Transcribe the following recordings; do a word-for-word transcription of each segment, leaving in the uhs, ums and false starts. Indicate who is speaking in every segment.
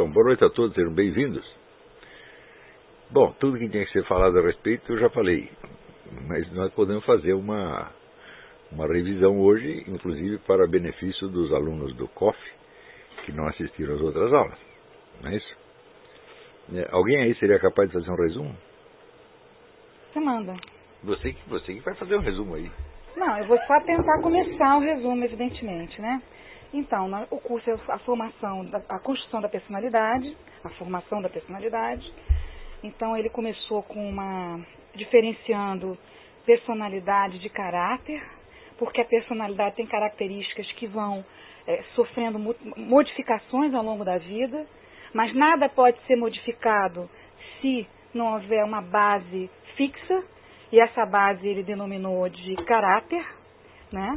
Speaker 1: Então, boa noite a todos, sejam bem-vindos. Bom, tudo que tinha que ser falado a respeito eu já falei, mas nós podemos fazer uma, uma revisão hoje, inclusive para benefício dos alunos do C O F, que não assistiram às outras aulas, não é isso? É, alguém aí seria capaz de fazer um resumo?
Speaker 2: Você manda.
Speaker 1: Você que, você que vai fazer um resumo aí.
Speaker 2: Não, eu vou só tentar começar o resumo, evidentemente, né? Então, o curso é a formação, da, a construção da personalidade, a formação da personalidade. Então, ele começou com uma, diferenciando personalidade de caráter, porque a personalidade tem características que vão é, sofrendo modificações ao longo da vida, mas nada pode ser modificado se não houver uma base fixa, e essa base ele denominou de caráter, né?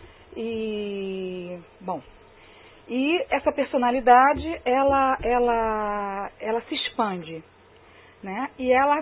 Speaker 2: E, bom, e essa personalidade, ela, ela, ela se expande, né? E ela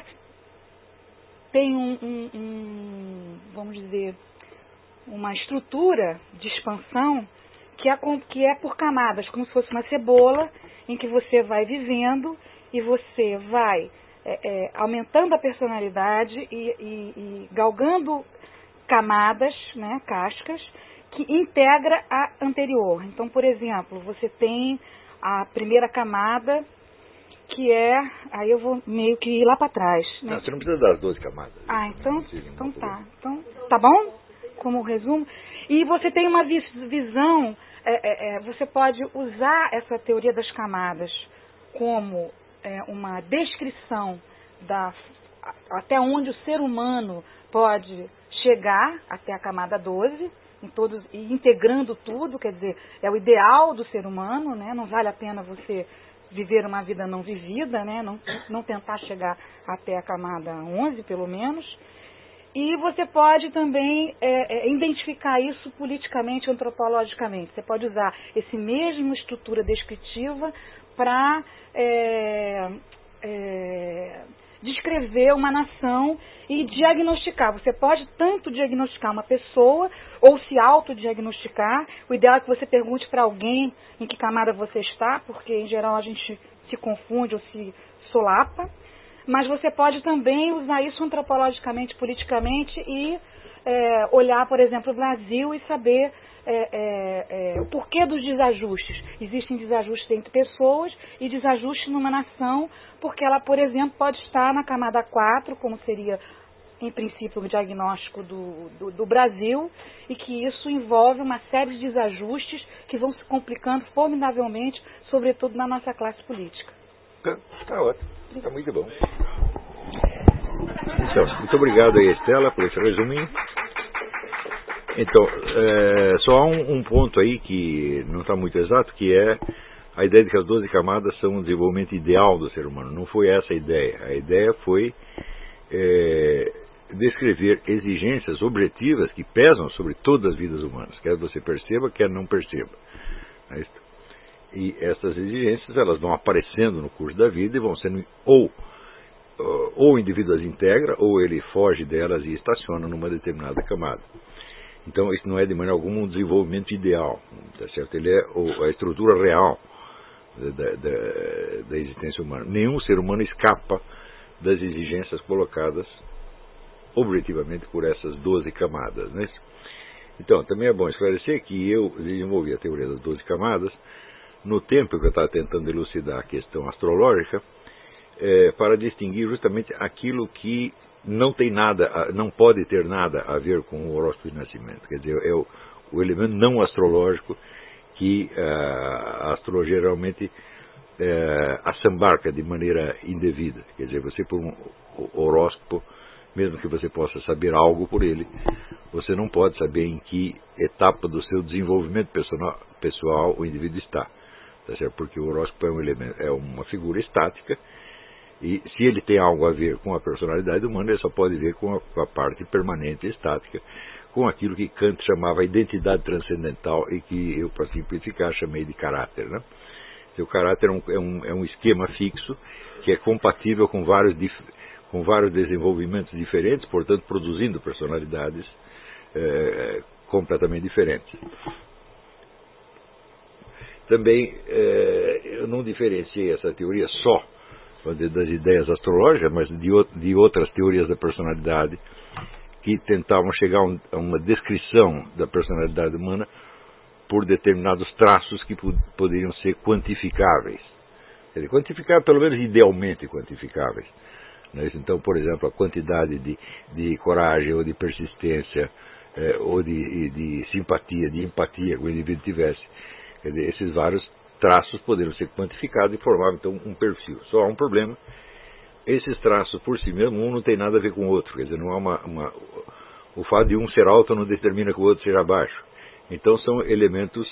Speaker 2: tem um, um, um, vamos dizer, uma estrutura de expansão que é, que é por camadas, como se fosse uma cebola, em que você vai vivendo e você vai é, é, aumentando a personalidade e, e, e galgando camadas, né, cascas, que integra a anterior. Então, por exemplo, você tem a primeira camada, que é... Aí eu vou meio que ir lá para trás. Né?
Speaker 1: Não, você não precisa das doze camadas.
Speaker 2: Ah, então, então tá. Então, tá bom? Como resumo. E você tem uma visão... É, é, você pode usar essa teoria das camadas como é, uma descrição da, até onde o ser humano pode chegar, até a camada doze, em todos, e integrando tudo, quer dizer, é o ideal do ser humano, né? Não vale a pena você viver uma vida não vivida, né? Não, não tentar chegar até a camada onze, pelo menos. E você pode também é, é, identificar isso politicamente, antropologicamente. Você pode usar esse mesmo estrutura descritiva para é, é, descrever uma nação e diagnosticar. Você pode tanto diagnosticar uma pessoa ou se autodiagnosticar. O ideal é que você pergunte para alguém em que camada você está, porque em geral a gente se confunde ou se solapa. Mas você pode também usar isso antropologicamente, politicamente e é, olhar, por exemplo, o Brasil e saber é, é, é, o porquê dos desajustes. Existem desajustes entre pessoas e desajustes numa nação, porque ela, por exemplo, pode estar na camada quatro, como seria, em princípio, o diagnóstico do, do, do Brasil, e que isso envolve uma série de desajustes que vão se complicando formidavelmente, sobretudo na nossa classe política.
Speaker 1: Está ótimo, está muito bom. Então, muito obrigado aí, Estela, por esse resuminho. Então, é, só há um, um ponto aí que não está muito exato, que é a ideia de que as doze camadas são o desenvolvimento ideal do ser humano. Não foi essa a ideia. A ideia foi é, descrever exigências objetivas que pesam sobre todas as vidas humanas, quer você perceba, quer não perceba. É isso. E essas exigências, elas vão aparecendo no curso da vida e vão sendo ou, ou o indivíduo as integra, ou ele foge delas e estaciona numa determinada camada. Então, isso não é de maneira alguma um desenvolvimento ideal, tá certo? Ele é a estrutura real da, da, da existência humana. Nenhum ser humano escapa das exigências colocadas objetivamente por essas doze camadas, né? Então, também é bom esclarecer que eu desenvolvi a teoria das doze camadas no tempo que eu estava tentando elucidar a questão astrológica, é, para distinguir justamente aquilo que não tem nada, não pode ter nada a ver com o horóscopo de nascimento. Quer dizer, é o, o elemento não astrológico que a astrologia geralmente é, assambarca de maneira indevida. Quer dizer, você por um horóscopo, mesmo que você possa saber algo por ele, você não pode saber em que etapa do seu desenvolvimento pessoal, pessoal o indivíduo está. Tá certo? Porque o horóscopo é, um elemento, é uma figura estática, e se ele tem algo a ver com a personalidade humana, ele só pode ver com a, com a parte permanente estática, com aquilo que Kant chamava identidade transcendental e que eu, para simplificar, chamei de caráter, né? O caráter é um, é, um, é um esquema fixo que é compatível com vários, com vários desenvolvimentos diferentes, portanto produzindo personalidades é, completamente diferentes. Também é, eu não diferenciei essa teoria só das ideias astrológicas, mas de, de outras teorias da personalidade que tentavam chegar a uma descrição da personalidade humana por determinados traços que poderiam ser quantificáveis. Quer dizer, quantificáveis, pelo menos idealmente quantificáveis. Então, por exemplo, a quantidade de, de coragem ou de persistência, eh, ou de, de simpatia, de empatia que o indivíduo tivesse. Quer dizer, esses vários traços poderiam ser quantificados e formavam então um perfil. Só há um problema: esses traços por si mesmos, um não tem nada a ver com o outro. Quer dizer, não há uma, uma, o fato de um ser alto não determina que o outro seja baixo. Então são elementos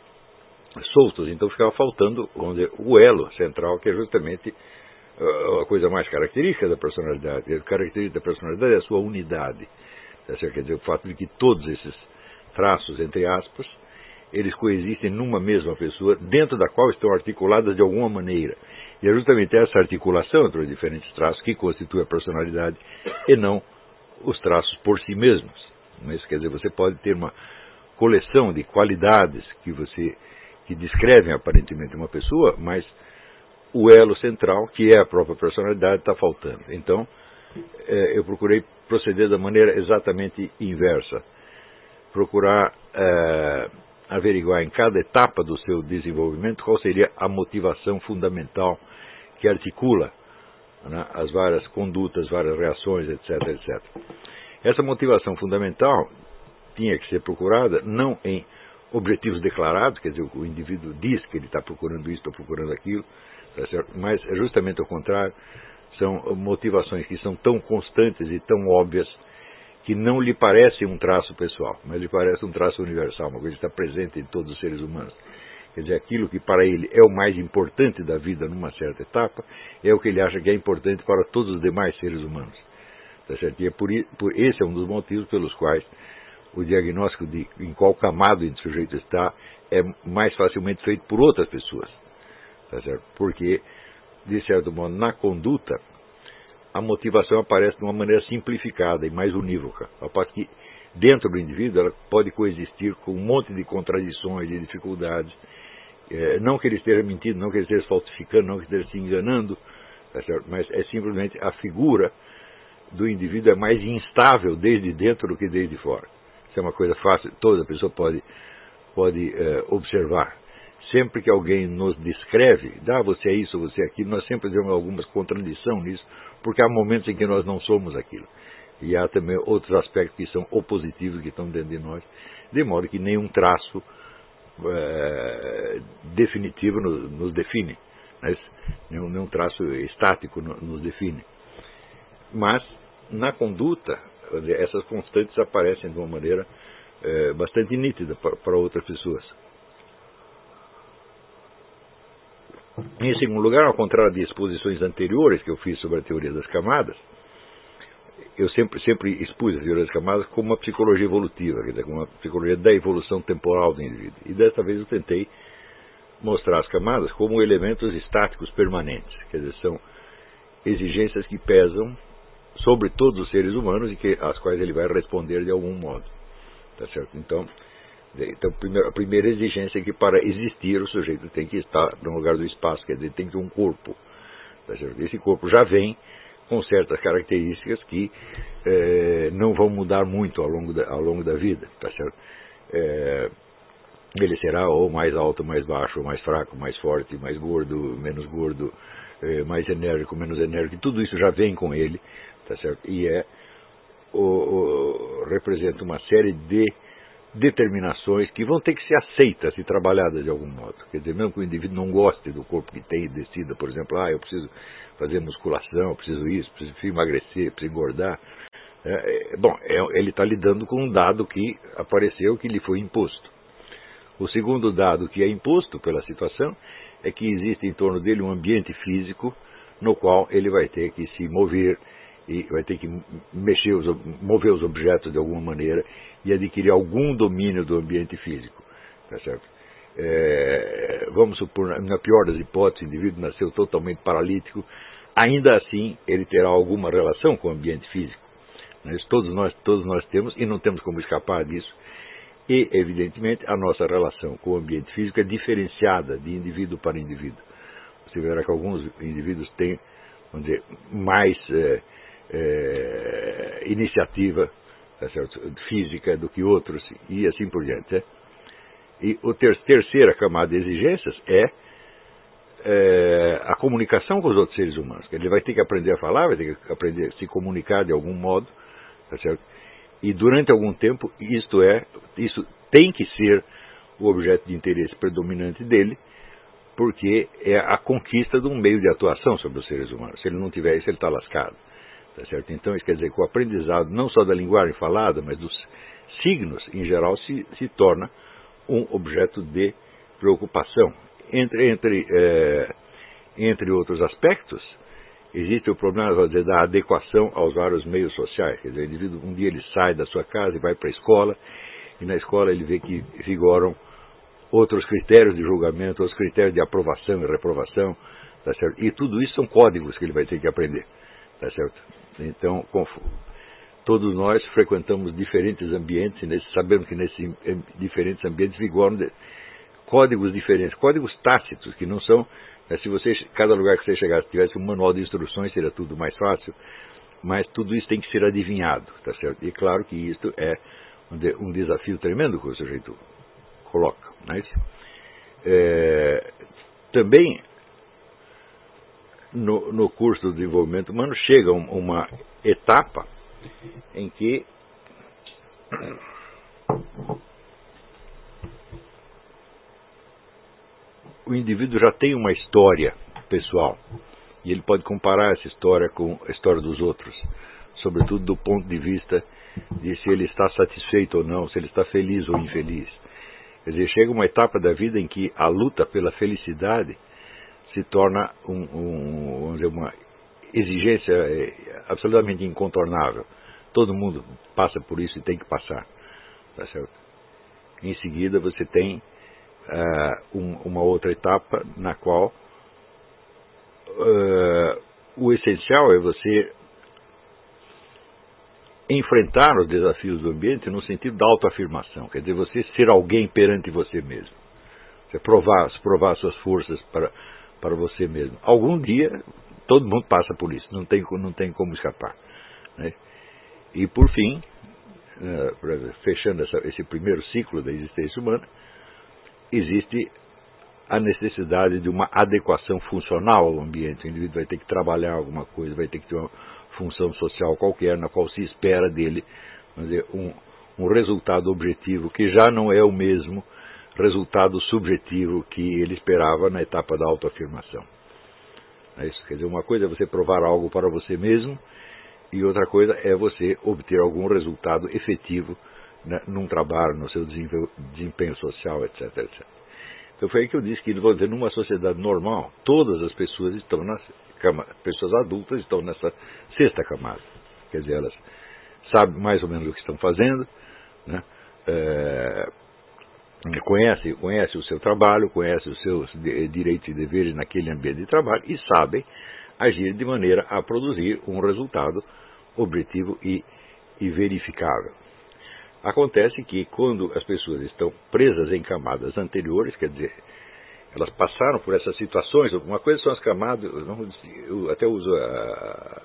Speaker 1: soltos. Então ficava faltando, vamos dizer, o elo central, que é justamente a coisa mais característica da personalidade. A característica da personalidade é a sua unidade. Quer dizer, o fato de que todos esses traços, entre aspas, eles coexistem numa mesma pessoa, dentro da qual estão articuladas de alguma maneira. E é justamente essa articulação entre os diferentes traços que constitui a personalidade, e não os traços por si mesmos. Mas, quer dizer, você pode ter uma coleção de qualidades que você que descrevem aparentemente uma pessoa, mas o elo central, que é a própria personalidade, está faltando. Então, eu procurei proceder da maneira exatamente inversa. Procurar é, averiguar em cada etapa do seu desenvolvimento qual seria a motivação fundamental que articula, né, as várias condutas, várias reações, etc, etcétera. Essa motivação fundamental tinha que ser procurada não em objetivos declarados, quer dizer, o indivíduo diz que ele está procurando isso, está procurando aquilo, tá certo? Mas é justamente o contrário. São motivações que são tão constantes e tão óbvias que não lhe parece um traço pessoal, mas lhe parece um traço universal, uma coisa que está presente em todos os seres humanos. Quer dizer, aquilo que para ele é o mais importante da vida numa certa etapa, é o que ele acha que é importante para todos os demais seres humanos. Tá certo? E é por, por, esse é um dos motivos pelos quais o diagnóstico de em qual camada o sujeito está é mais facilmente feito por outras pessoas. Tá certo? Porque, de certo modo, na conduta, a motivação aparece de uma maneira simplificada e mais unívoca, a parte que dentro do indivíduo ela pode coexistir com um monte de contradições, de dificuldades, é, não que ele esteja mentindo, não que ele esteja falsificando, não que ele esteja se enganando, tá certo? Mas é simplesmente a figura do indivíduo é mais instável desde dentro do que desde fora. Isso é uma coisa fácil, toda pessoa pode, pode é, observar. Sempre que alguém nos descreve, ah, você é isso, você é aquilo, nós sempre temos algumas contradições nisso, porque há momentos em que nós não somos aquilo. E há também outros aspectos que são opositivos, que estão dentro de nós, de modo que nenhum traço é, definitivo nos, nos define, mas nenhum, nenhum traço estático nos define. Mas, na conduta, essas constantes aparecem de uma maneira é, bastante nítida para, para outras pessoas. Em segundo lugar, ao contrário de exposições anteriores que eu fiz sobre a teoria das camadas, eu sempre, sempre expus a teoria das camadas como uma psicologia evolutiva, quer dizer, como uma psicologia da evolução temporal do indivíduo. E desta vez eu tentei mostrar as camadas como elementos estáticos permanentes, quer dizer, são exigências que pesam sobre todos os seres humanos e que, às quais ele vai responder de algum modo. Tá certo? Então, Então, a primeira exigência é que para existir o sujeito tem que estar no lugar do espaço, quer dizer, tem que ter um corpo. Tá certo? Esse corpo já vem com certas características que é, não vão mudar muito ao longo da, ao longo da vida. Tá certo? É, ele será ou mais alto, mais baixo, ou mais fraco, mais forte, mais gordo, menos gordo, é, mais enérgico, menos enérgico. Tudo isso já vem com ele. Tá certo? E é, o, o, representa uma série de determinações que vão ter que ser aceitas e trabalhadas de algum modo. Quer dizer, mesmo que o indivíduo não goste do corpo que tem e decida, por exemplo, ah, eu preciso fazer musculação, eu preciso isso, preciso emagrecer, preciso engordar. É, é, bom, é, ele está lidando com um dado que apareceu, que lhe foi imposto. O segundo dado que é imposto pela situação é que existe em torno dele um ambiente físico no qual ele vai ter que se mover e vai ter que mexer os, mover os objetos de alguma maneira e adquirir algum domínio do ambiente físico. Tá certo? É, vamos supor, na pior das hipóteses, o indivíduo nasceu totalmente paralítico, ainda assim ele terá alguma relação com o ambiente físico. Isso todos nós, todos nós temos e não temos como escapar disso. E, evidentemente, a nossa relação com o ambiente físico é diferenciada de indivíduo para indivíduo. você verá que alguns indivíduos têm, vamos dizer, mais é, é, iniciativa, tá certo, física do que outros, e assim por diante. Né? E a ter terceira camada de exigências é, é a comunicação com os outros seres humanos. Ele vai ter que aprender a falar, vai ter que aprender a se comunicar de algum modo, tá certo? E durante algum tempo, isto, é, isso tem que ser o objeto de interesse predominante dele, porque é a conquista de um meio de atuação sobre os seres humanos. Se ele não tiver isso, ele está lascado. Tá certo? Então, isso quer dizer que o aprendizado, não só da linguagem falada, mas dos signos, em geral, se, se torna um objeto de preocupação. Entre, entre, é, entre outros aspectos, existe o problema, vou dizer, da adequação aos vários meios sociais. Quer dizer, o indivíduo, um dia ele sai da sua casa e vai para a escola, e na escola ele vê que vigoram outros critérios de julgamento, outros critérios de aprovação e reprovação, tá certo? E tudo isso são códigos que ele vai ter que aprender, tá certo? Então, todos nós frequentamos diferentes ambientes, e nesse, sabemos que nesses diferentes ambientes vigoram códigos diferentes, códigos tácitos, que não são, né, se você, cada lugar que você chegasse tivesse um manual de instruções, seria tudo mais fácil, mas tudo isso tem que ser adivinhado, tá certo? E claro que isso é um desafio tremendo que o sujeito coloca. Né? É, também, no, no curso do desenvolvimento humano, chega uma etapa em que o indivíduo já tem uma história pessoal e ele pode comparar essa história com a história dos outros, sobretudo do ponto de vista de se ele está satisfeito ou não, se ele está feliz ou infeliz. Quer dizer, chega uma etapa da vida em que a luta pela felicidade se torna um, um, vamos dizer, uma exigência absolutamente incontornável. Todo mundo passa por isso e tem que passar. Tá certo? Em seguida você tem uh, um, uma outra etapa na qual uh, o essencial é você enfrentar os desafios do ambiente no sentido da autoafirmação, quer dizer, você ser alguém perante você mesmo, você provar, provar suas forças para, para você mesmo. Algum dia, todo mundo passa por isso, não tem, não tem como escapar. Né? E por fim, uh, fechando essa, esse primeiro ciclo da existência humana, existe a necessidade de uma adequação funcional ao ambiente. O indivíduo vai ter que trabalhar alguma coisa, vai ter que ter uma função social qualquer, na qual se espera dele, vamos dizer, um, um resultado objetivo que já não é o mesmo resultado subjetivo que ele esperava na etapa da autoafirmação. É isso, quer dizer, uma coisa é você provar algo para você mesmo e outra coisa é você obter algum resultado efetivo, né, num trabalho, no seu desempenho social, etc, etcétera. Então foi aí que eu disse que, vou dizer, numa sociedade normal, todas as pessoas estão nas pessoas adultas estão nessa sexta camada. Quer dizer, elas sabem mais ou menos o que estão fazendo, né? é, conhecem, conhecem o seu trabalho, conhecem os seus direitos e deveres naquele ambiente de trabalho e sabem agir de maneira a produzir um resultado objetivo e, e verificável. Acontece que quando as pessoas estão presas em camadas anteriores, quer dizer, elas passaram por essas situações, uma coisa são as camadas, eu até uso a,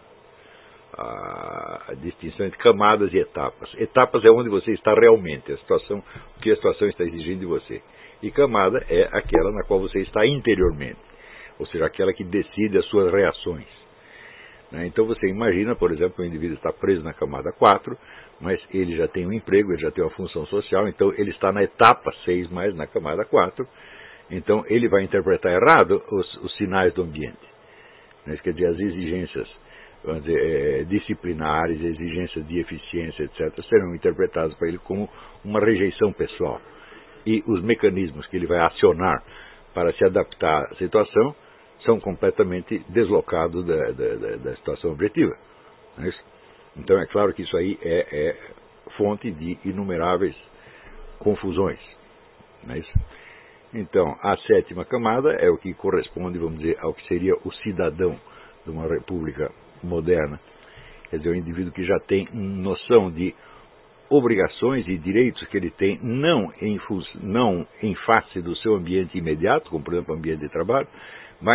Speaker 1: a, a distinção entre camadas e etapas. Etapas é onde você está realmente, a situação, o que a situação está exigindo de você. E camada é aquela na qual você está interiormente, ou seja, aquela que decide as suas reações. Então você imagina, por exemplo, que o indivíduo está preso na camada quatro, mas ele já tem um emprego, ele já tem uma função social, então ele está na etapa seis, mais na camada quatro, então ele vai interpretar errado os, os sinais do ambiente. Quer dizer, as exigências, vamos dizer, é, disciplinares, exigências de eficiência, etcétera, serão interpretadas para ele como uma rejeição pessoal. E os mecanismos que ele vai acionar para se adaptar à situação são completamente deslocados da, da, da situação objetiva. Não é isso? Então é claro que isso aí é, é fonte de inumeráveis confusões. Não é isso? Então, a sétima camada é o que corresponde, vamos dizer, ao que seria o cidadão de uma república moderna. Quer dizer, o indivíduo que já tem noção de obrigações e direitos que ele tem, não em, não em face do seu ambiente imediato, como por exemplo o ambiente de trabalho, mas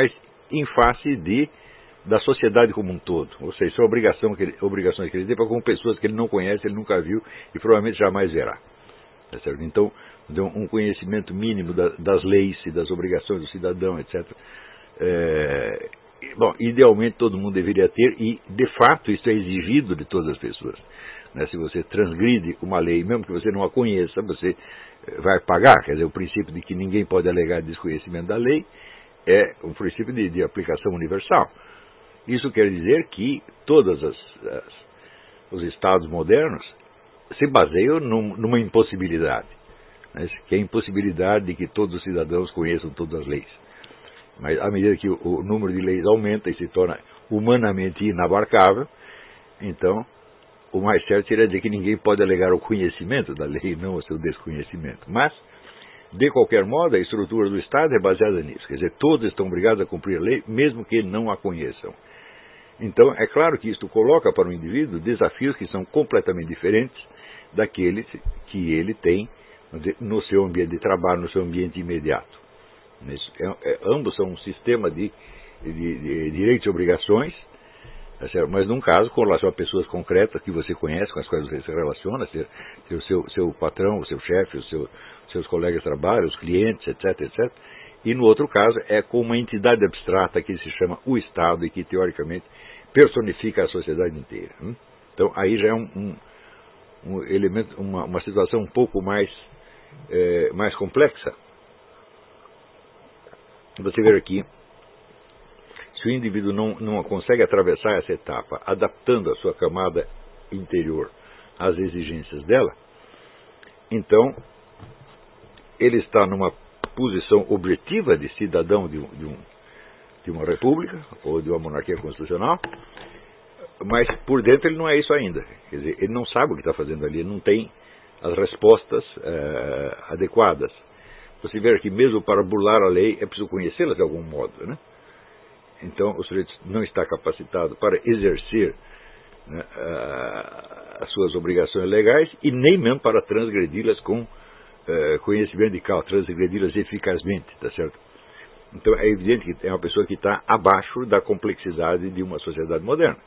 Speaker 1: em face de, da sociedade como um todo. Ou seja, são obrigação que ele, obrigações que ele tem para com pessoas que ele não conhece, ele nunca viu e provavelmente jamais verá. Tá certo? Então, um conhecimento mínimo da, das leis e das obrigações do cidadão, etcétera. É, bom, idealmente todo mundo deveria ter, e de fato isso é exigido de todas as pessoas. Né? Se você transgride uma lei, mesmo que você não a conheça, você vai pagar. Quer dizer, o princípio de que ninguém pode alegar desconhecimento da lei é um princípio de, de aplicação universal. Isso quer dizer que todos as, as, os estados modernos se baseiam num, numa impossibilidade, né? Que é a impossibilidade de que todos os cidadãos conheçam todas as leis. Mas à medida que o, o número de leis aumenta e se torna humanamente inabarcável, então o mais certo seria dizer que ninguém pode alegar o conhecimento da lei, não o seu desconhecimento. Mas, de qualquer modo, a estrutura do Estado é baseada nisso. Quer dizer, todos estão obrigados a cumprir a lei, mesmo que não a conheçam. Então, é claro que isto coloca para o indivíduo desafios que são completamente diferentes daqueles que ele tem no seu ambiente de trabalho, no seu ambiente imediato. É, é, ambos são um sistema de, de, de direitos e obrigações, mas num caso com relação a pessoas concretas que você conhece, com as quais você se relaciona, ser, ser o seu, seu patrão, o seu chefe, os seu, seus colegas de trabalho, os clientes, etc, etcétera. E no outro caso é com uma entidade abstrata que se chama o Estado e que teoricamente personifica a sociedade inteira. Então aí já é um, um, um elemento, uma, uma situação um pouco mais, é, mais complexa. Você vê aqui, se o indivíduo não, não consegue atravessar essa etapa, adaptando a sua camada interior às exigências dela, então ele está numa posição objetiva de cidadão de, um, de, um, de uma república ou de uma monarquia constitucional, mas por dentro ele não é isso ainda. Quer dizer, ele não sabe o que está fazendo ali, ele não tem as respostas é, adequadas. Você vê que mesmo para burlar a lei é preciso conhecê-la de algum modo, né? Então o sujeito não está capacitado para exercer, né, as suas obrigações legais e nem mesmo para transgredi-las com uh, conhecimento de causa, transgredi-las eficazmente, tá certo? Então é evidente que é uma pessoa que está abaixo da complexidade de uma sociedade moderna.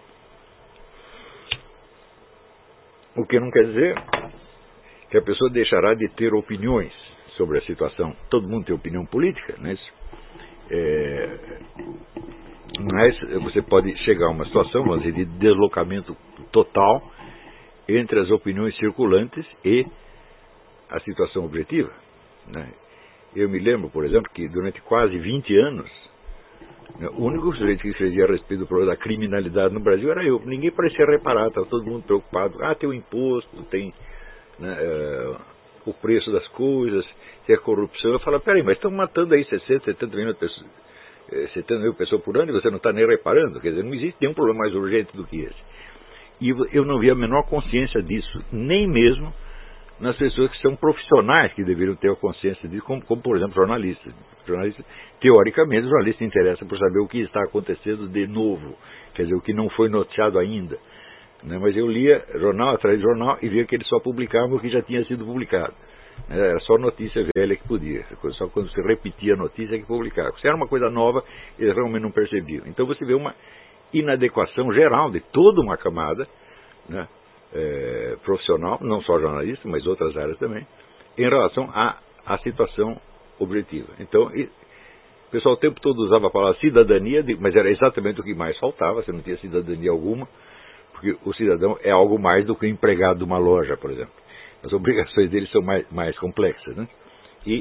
Speaker 1: O que não quer dizer que a pessoa deixará de ter opiniões sobre a situação. Todo mundo tem opinião política, né? É, mas você pode chegar a uma situação, vamos dizer, de deslocamento total entre as opiniões circulantes e a situação objetiva, né? Eu me lembro, por exemplo, que durante quase vinte anos, né, o único sujeito que escrevia a respeito do problema da criminalidade no Brasil era eu. Ninguém parecia reparar, estava todo mundo preocupado. Ah, tem o imposto, tem, né, é, o preço das coisas, tem a corrupção. Eu falo, peraí, mas estão matando aí sessenta, setenta mil pessoas, setenta mil pessoas por ano e você não está nem reparando. Quer dizer, não existe nenhum problema mais urgente do que esse. E eu não vi a menor consciência disso, nem mesmo nas pessoas que são profissionais que deveriam ter a consciência disso, como, como por exemplo, jornalistas. jornalistas. Teoricamente, o jornalista interessa por saber o que está acontecendo de novo, quer dizer, o que não foi noticiado ainda. Né? Mas eu lia jornal atrás de jornal e via que eles só publicavam o que já tinha sido publicado. Era só notícia velha que podia, só quando se repetia a notícia que publicava. Se era uma coisa nova, eles realmente não percebiam. Então você vê uma inadequação geral de toda uma camada, né, é, profissional, não só jornalista, mas outras áreas também, em relação à, à situação objetiva. Então, e, o pessoal o tempo todo usava a palavra cidadania, mas era exatamente o que mais faltava, você não tinha cidadania alguma, porque o cidadão é algo mais do que o empregado de uma loja, por exemplo. As obrigações dele são mais, mais complexas, né? E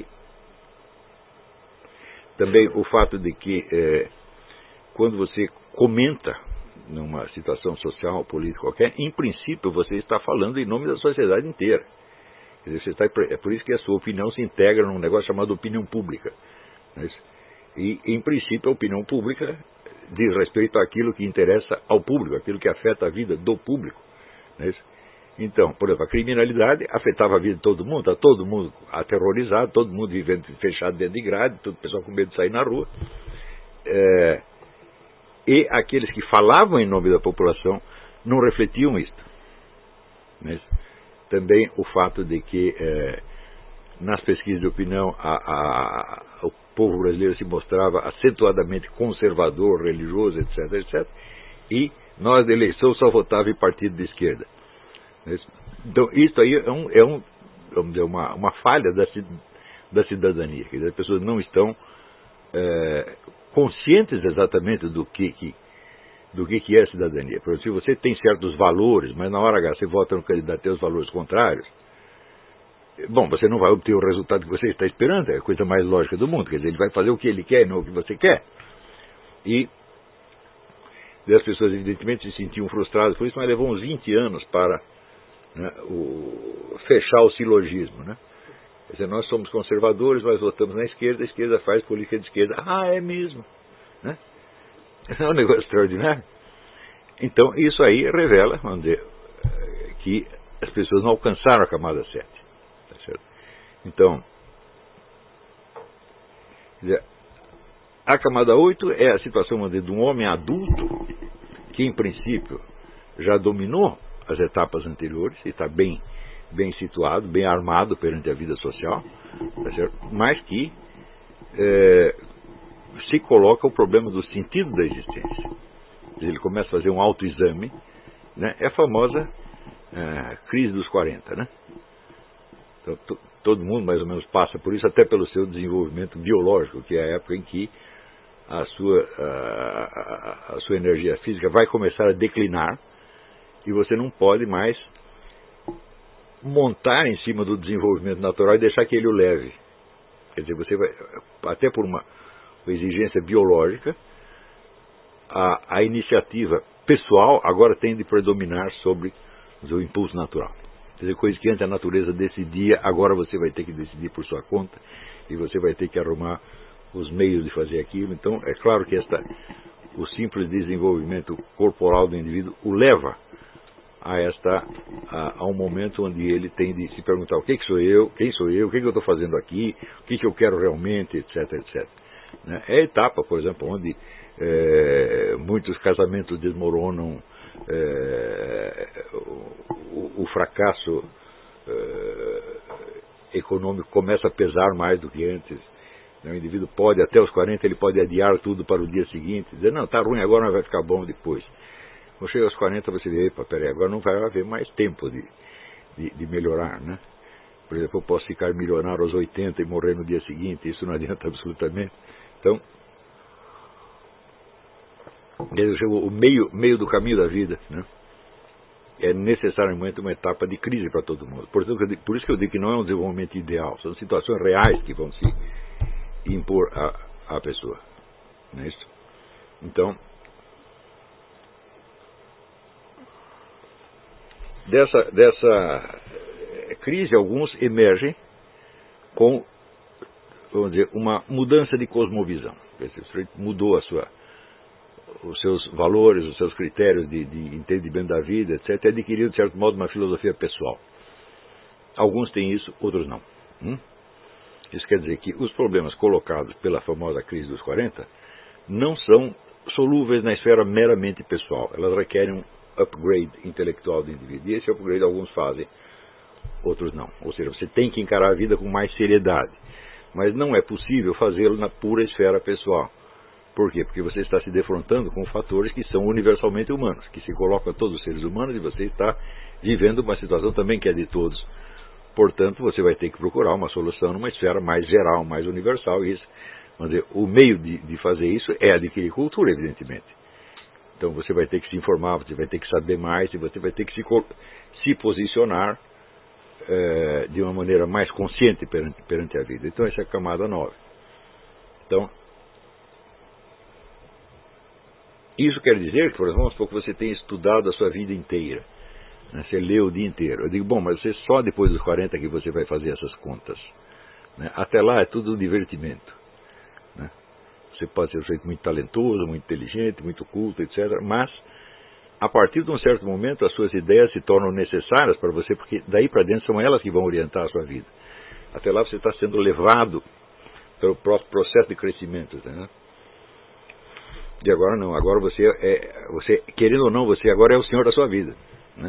Speaker 1: também o fato de que é, quando você comenta numa situação social, política qualquer, em princípio você está falando em nome da sociedade inteira. Quer dizer, você está, é por isso que a sua opinião se integra num negócio chamado opinião pública. Né? E, em princípio, a opinião pública diz respeito àquilo que interessa ao público, aquilo que afeta a vida do público. Né? Então, por exemplo, a criminalidade afetava a vida de todo mundo, está todo mundo aterrorizado, todo mundo vivendo fechado dentro de grade, todo o pessoal com medo de sair na rua. É, e aqueles que falavam em nome da população não refletiam isto. Mas também o fato de que é, nas pesquisas de opinião a, a, a, povo brasileiro se mostrava acentuadamente conservador, religioso, etc, etcétera. E nós, da eleição, só votava em partido de esquerda. Então, isso aí é, um, é um, vamos dizer, uma, uma falha da, da cidadania. Quer dizer, as pessoas não estão é, conscientes exatamente do que, que, do que, que é cidadania. Por exemplo, se você tem certos valores, mas na hora H você vota no candidato e tem os valores contrários, bom, você não vai obter o resultado que você está esperando, é a coisa mais lógica do mundo. Quer dizer, ele vai fazer o que ele quer e não o que você quer. E as pessoas, evidentemente, se sentiam frustradas por isso, mas levou uns vinte anos para, né, o, fechar o silogismo. Né? Quer dizer, nós somos conservadores, nós votamos na esquerda, a esquerda faz política de esquerda. Ah, é mesmo. Né? É um negócio extraordinário. Então, isso aí revela, vamos dizer, que as pessoas não alcançaram a camada sete. Tá certo? Então, quer dizer, a camada oito é a situação, vamos dizer, de um homem adulto que, em princípio, já dominou as etapas anteriores e está bem, bem situado, bem armado perante a vida social, tá certo? Mas que é, se coloca o problema do sentido da existência. Ele começa a fazer um autoexame, né? É a famosa é, crise dos quarenta, né? Então, to, todo mundo mais ou menos passa por isso, até pelo seu desenvolvimento biológico, que é a época em que a sua, a, a sua energia física vai começar a declinar e você não pode mais montar em cima do desenvolvimento natural e deixar que ele o leve. Quer dizer, você vai, até por uma, uma exigência biológica, a, a iniciativa pessoal agora tem de predominar sobre o impulso natural. Quer dizer, coisa que antes a natureza decidia, agora você vai ter que decidir por sua conta e você vai ter que arrumar os meios de fazer aquilo. Então, é claro que esta, o simples desenvolvimento corporal do indivíduo o leva a, esta, a, a um momento onde ele tem de se perguntar o que, que sou eu, quem sou eu, o que, que eu estou fazendo aqui, o que, que eu quero realmente, etc, etcétera. Né? É a etapa, por exemplo, onde é, muitos casamentos desmoronam, é, o, o fracasso é, econômico começa a pesar mais do que antes. O indivíduo pode, até os quarenta, ele pode adiar tudo para o dia seguinte, dizer, não, está ruim agora, mas vai ficar bom depois. Quando chega aos quarenta, você vê, epa, peraí, agora não vai haver mais tempo de, de, de melhorar, né? Por exemplo, eu posso ficar milionário aos oitenta e morrer no dia seguinte, isso não adianta absolutamente. Então, o meio, meio do caminho da vida, né? É necessariamente uma etapa de crise para todo mundo. Por, por isso que eu digo que não é um desenvolvimento ideal, são situações reais que vão se impor à, à pessoa. Não é isso? Então, dessa, dessa crise, alguns emergem com, vamos dizer, uma mudança de cosmovisão. Mudou a sua, os seus valores, os seus critérios de, de entendimento da vida, etcétera. E adquiriu, de certo modo, uma filosofia pessoal. Alguns têm isso, outros não. Hum? Isso quer dizer que os problemas colocados pela famosa crise dos quarenta não são solúveis na esfera meramente pessoal. Elas requerem um upgrade intelectual do indivíduo. E esse upgrade alguns fazem, outros não. Ou seja, você tem que encarar a vida com mais seriedade. Mas não é possível fazê-lo na pura esfera pessoal. Por quê? Porque você está se defrontando com fatores que são universalmente humanos, que se colocam a todos os seres humanos e você está vivendo uma situação também que é de todos. Portanto, você vai ter que procurar uma solução numa esfera mais geral, mais universal. E isso, vamos dizer, o meio de, de fazer isso é adquirir cultura, evidentemente. Então você vai ter que se informar, você vai ter que saber mais e você vai ter que se, se posicionar é, de uma maneira mais consciente perante, perante a vida. Então essa é a camada nove. Então, isso quer dizer que, por exemplo, que você tem estudado a sua vida inteira. Você lê o dia inteiro. Eu digo, bom, mas você só depois dos quarenta que você vai fazer essas contas. Né? Até lá é tudo divertimento. Né? Você pode ser um sujeito muito talentoso, muito inteligente, muito culto, etcétera. Mas, a partir de um certo momento, as suas ideias se tornam necessárias para você, porque daí para dentro são elas que vão orientar a sua vida. Até lá você está sendo levado pelo próprio processo de crescimento. Né? E agora não, agora você, é, você, querendo ou não, você agora é o senhor da sua vida. Né?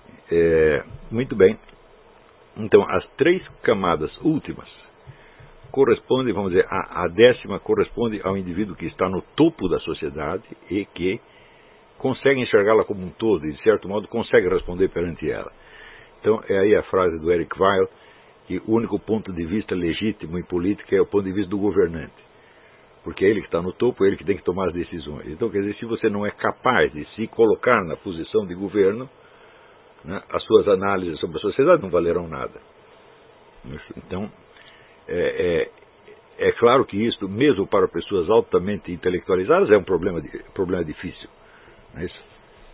Speaker 1: É, muito bem. Então, as três camadas últimas corresponde, vamos dizer, a, a décima corresponde ao indivíduo que está no topo da sociedade e que consegue enxergá-la como um todo e, de certo modo, consegue responder perante ela. Então, é aí a frase do Eric Weil, que o único ponto de vista legítimo em política é o ponto de vista do governante. Porque é ele que está no topo, é ele que tem que tomar as decisões. Então, quer dizer, se você não é capaz de se colocar na posição de governo, né, as suas análises sobre a sociedade não valerão nada. Então, é, é, é claro que isso, mesmo para pessoas altamente intelectualizadas, é um problema, problema difícil. Não é isso?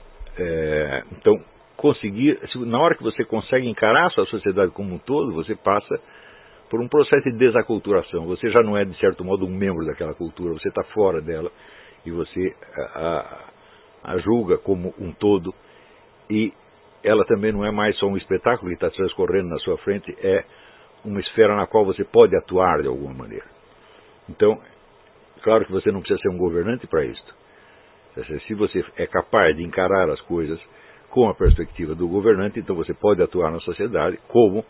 Speaker 1: É, então, conseguir, na hora que você consegue encarar a sua sociedade como um todo, você passa por um processo de desaculturação. Você já não é, de certo modo, um membro daquela cultura, você está fora dela e você a, a, a julga como um todo, e ela também não é mais só um espetáculo que está transcorrendo na sua frente, é uma esfera na qual você pode atuar de alguma maneira. Então, claro que você não precisa ser um governante para isso. Se você é capaz de encarar as coisas com a perspectiva do governante, então você pode atuar na sociedade como,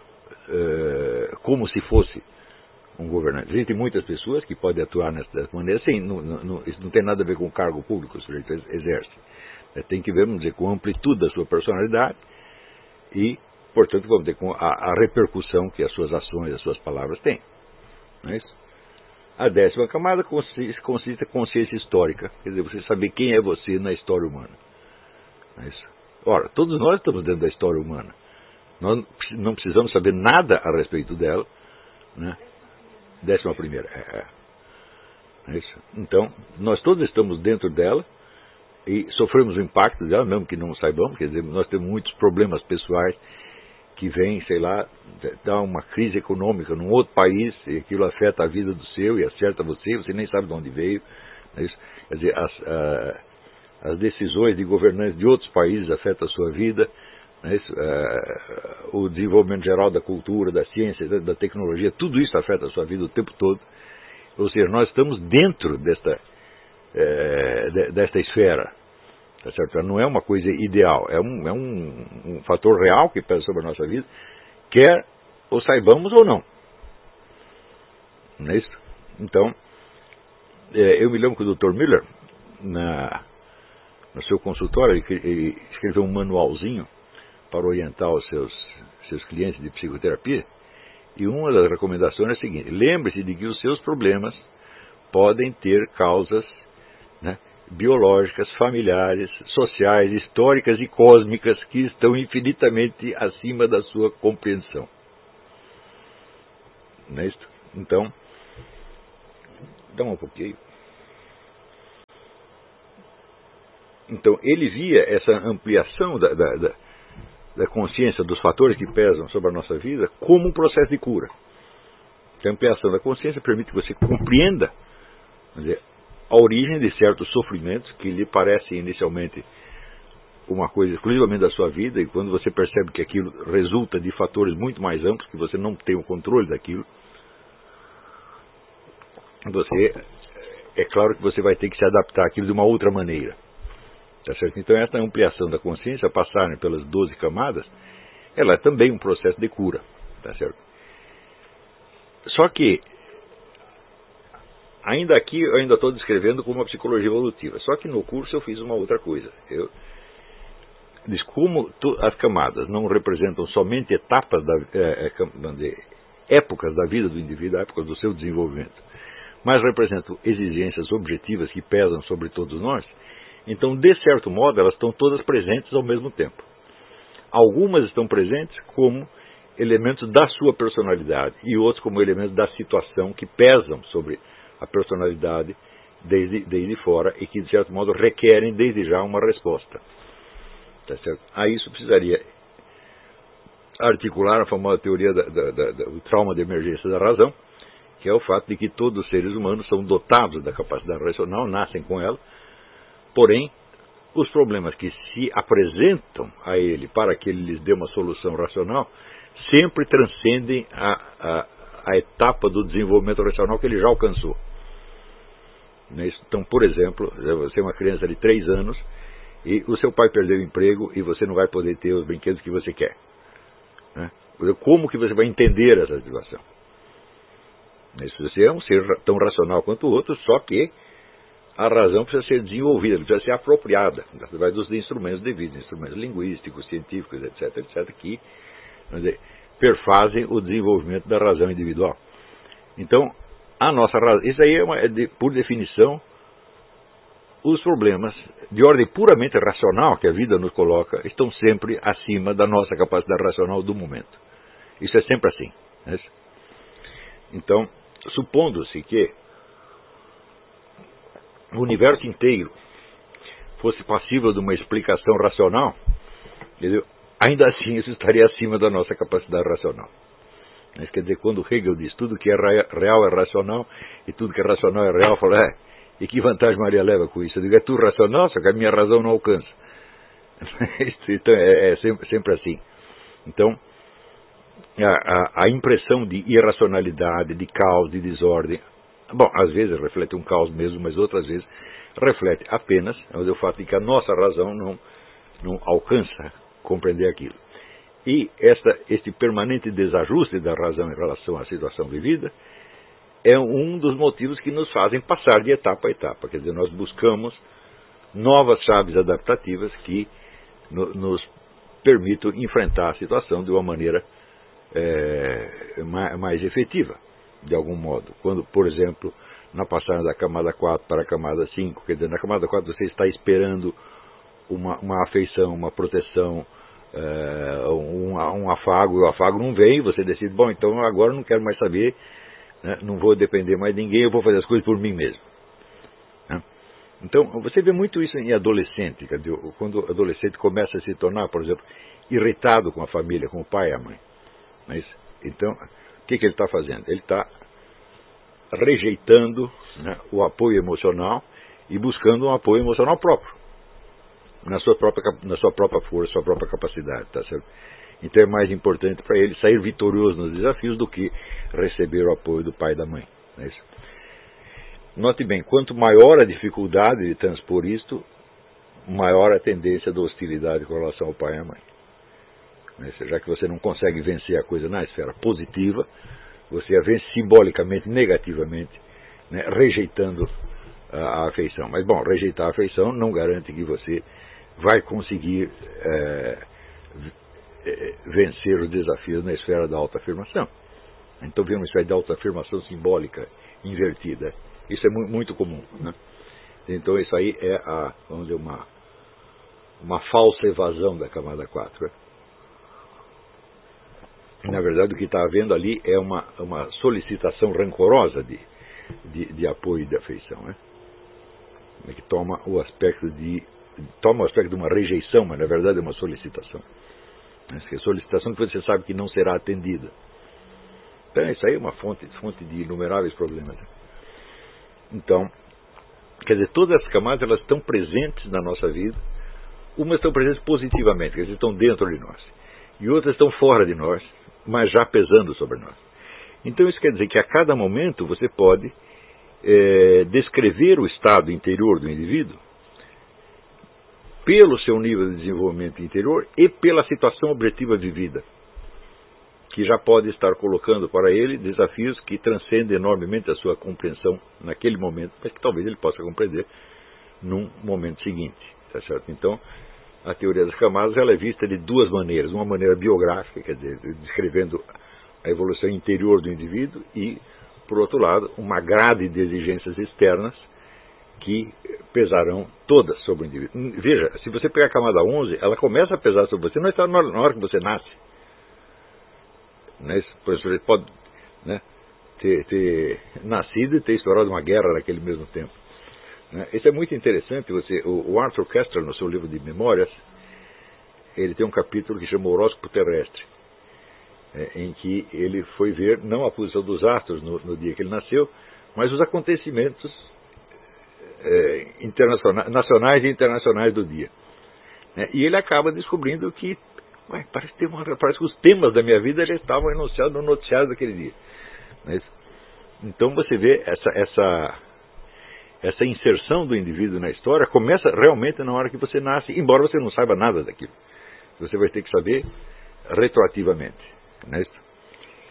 Speaker 1: eh, como se fosse um governante. Existem muitas pessoas que podem atuar dessa maneira, sim, não, não, isso não tem nada a ver com o cargo público que o sujeito exerce. Tem que ver, vamos dizer, com a amplitude da sua personalidade e, portanto, vamos dizer, com a, a repercussão que as suas ações, as suas palavras têm. Não é isso? A décima camada consiste, consiste em consciência histórica, quer dizer, você saber quem é você na história humana. Não é isso? Ora, todos nós estamos dentro da história humana. Nós não precisamos saber nada a respeito dela. Né? Décima primeira. É, é. Não é isso? Então, nós todos estamos dentro dela e sofremos o impacto dela, mesmo que não saibamos. Quer dizer, nós temos muitos problemas pessoais que vêm, sei lá, dá uma crise econômica num outro país e aquilo afeta a vida do seu e acerta você, você nem sabe de onde veio. Não é isso? Quer dizer, as... A, as decisões de governantes de outros países afetam a sua vida, né? O desenvolvimento geral da cultura, da ciência, da tecnologia, tudo isso afeta a sua vida o tempo todo. Ou seja, nós estamos dentro desta, é, desta esfera. Tá certo? Não é uma coisa ideal, é, um, é um, um fator real que pesa sobre a nossa vida, quer o saibamos ou não. Não é isso? Então, é, eu me lembro que o doutor Miller, na... no seu consultório, ele escreveu um manualzinho para orientar os seus, seus clientes de psicoterapia, e uma das recomendações é a seguinte: lembre-se de que os seus problemas podem ter causas, né, biológicas, familiares, sociais, históricas e cósmicas que estão infinitamente acima da sua compreensão. Não é isso? Então, dá um pouquinho. Então, ele via essa ampliação da, da, da, da consciência dos fatores que pesam sobre a nossa vida como um processo de cura. A ampliação da consciência permite que você compreenda, quer dizer, a origem de certos sofrimentos que lhe parecem inicialmente uma coisa exclusivamente da sua vida, e quando você percebe que aquilo resulta de fatores muito mais amplos, que você não tem o controle daquilo, você, é claro que você vai ter que se adaptar àquilo de uma outra maneira. Tá certo? Então, essa ampliação da consciência, passarem pelas doze camadas, ela é também um processo de cura. Tá certo? Só que, ainda aqui, eu ainda estou descrevendo como uma psicologia evolutiva. Só que no curso eu fiz uma outra coisa. Eu disse, como tu, as camadas não representam somente etapas, da, é, é, épocas da vida do indivíduo, épocas do seu desenvolvimento, mas representam exigências objetivas que pesam sobre todos nós, então, de certo modo, elas estão todas presentes ao mesmo tempo. Algumas estão presentes como elementos da sua personalidade e outros como elementos da situação que pesam sobre a personalidade desde, desde fora e que, de certo modo, requerem desde já uma resposta. Tá certo? A isso precisaria articular a famosa teoria da, da, da, do trauma de emergência da razão, que é o fato de que todos os seres humanos são dotados da capacidade racional, nascem com ela. Porém, os problemas que se apresentam a ele para que ele lhes dê uma solução racional sempre transcendem a, a, a etapa do desenvolvimento racional que ele já alcançou. Então, por exemplo, você é uma criança de três anos e o seu pai perdeu o emprego e você não vai poder ter os brinquedos que você quer. Como que você vai entender essa situação? Você é um ser tão racional quanto o outro, só que a razão precisa ser desenvolvida, precisa ser apropriada, através dos instrumentos devidos, instrumentos linguísticos, científicos, etc, etc, que vamos dizer, perfazem o desenvolvimento da razão individual. Então, a nossa razão, isso aí é, uma, é de, por definição, os problemas de ordem puramente racional que a vida nos coloca estão sempre acima da nossa capacidade racional do momento. Isso é sempre assim. Né? Então, supondo-se que o universo inteiro fosse passível de uma explicação racional, entendeu? Ainda assim isso estaria acima da nossa capacidade racional. Isso quer dizer, quando Hegel diz tudo que é real é racional e tudo que é racional é real, fala, é, e que vantagem Maria leva com isso? Eu digo, é tudo racional, só que a minha razão não alcança. Então é, é sempre, sempre assim. Então, a, a, a impressão de irracionalidade, de caos, de desordem, bom, às vezes reflete um caos mesmo, mas outras vezes reflete apenas o fato de que a nossa razão não, não alcança compreender aquilo. E esta, este permanente desajuste da razão em relação à situação vivida é um dos motivos que nos fazem passar de etapa a etapa. Quer dizer, nós buscamos novas chaves adaptativas que no, nos permitam enfrentar a situação de uma maneira é, mais, mais efetiva, de algum modo. Quando, por exemplo, na passagem da camada quatro para a camada cinco, quer dizer, na camada quatro você está esperando uma, uma afeição, uma proteção, é, um, um afago, e o afago não vem, você decide, bom, então agora eu não quero mais saber, né, não vou depender mais de ninguém, eu vou fazer as coisas por mim mesmo. Né? Então, você vê muito isso em adolescente, quer dizer, quando o adolescente começa a se tornar, por exemplo, irritado com a família, com o pai e a mãe. Mas, então, o que, que ele está fazendo? Ele está rejeitando, né, o apoio emocional e buscando um apoio emocional próprio, na sua própria, na sua própria força, sua própria capacidade. Tá certo? Então é mais importante para ele sair vitorioso nos desafios do que receber o apoio do pai e da mãe. Não é isso? Note bem, quanto maior a dificuldade de transpor isto, maior a tendência da hostilidade com relação ao pai e à mãe. Já que você não consegue vencer a coisa na esfera positiva, você a vence simbolicamente, negativamente, né, rejeitando a, a afeição. Mas, bom, rejeitar a afeição não garante que você vai conseguir é, vencer os desafios na esfera da autoafirmação. Então, vem uma esfera de autoafirmação simbólica invertida. Isso é mu muito comum. Né? Então, isso aí é a, vamos dizer, uma, uma falsa evasão da camada quatro. Né? Na verdade, o que está havendo ali é uma, uma solicitação rancorosa de, de, de apoio e de afeição, né? Que toma o aspecto de toma o aspecto de uma rejeição, mas na verdade é uma solicitação. Essa solicitação que você sabe que não será atendida. Então, isso aí é uma fonte, fonte de inumeráveis problemas. Então, quer dizer, todas as camadas elas estão presentes na nossa vida. Umas estão presentes positivamente, quer dizer, estão dentro de nós. E outras estão fora de nós, mas já pesando sobre nós. Então isso quer dizer que a cada momento você pode é, descrever o estado interior do indivíduo pelo seu nível de desenvolvimento interior e pela situação objetiva vivida, que já pode estar colocando para ele desafios que transcendem enormemente a sua compreensão naquele momento, mas que talvez ele possa compreender num momento seguinte. Tá certo? Então, a teoria das camadas ela é vista de duas maneiras. Uma maneira biográfica, quer dizer, descrevendo a evolução interior do indivíduo, e, por outro lado, uma grade de exigências externas que pesarão todas sobre o indivíduo. Veja, se você pegar a camada onze, ela começa a pesar sobre você, não está na hora que você nasce. Né? Você pode, né, ter, ter nascido e ter estourado uma guerra naquele mesmo tempo. Isso é muito interessante. Você, o Arthur Koestler, no seu livro de memórias, ele tem um capítulo que chama Horóscopo Terrestre, é, em que ele foi ver não a posição dos astros no, no dia que ele nasceu, mas os acontecimentos é, internacionais, nacionais e internacionais do dia. É, e ele acaba descobrindo que ué, parece, que uma, parece que os temas da minha vida já estavam enunciados no noticiário daquele dia. Mas, então você vê essa... essa Essa inserção do indivíduo na história começa realmente na hora que você nasce, embora você não saiba nada daquilo. Você vai ter que saber retroativamente. Né?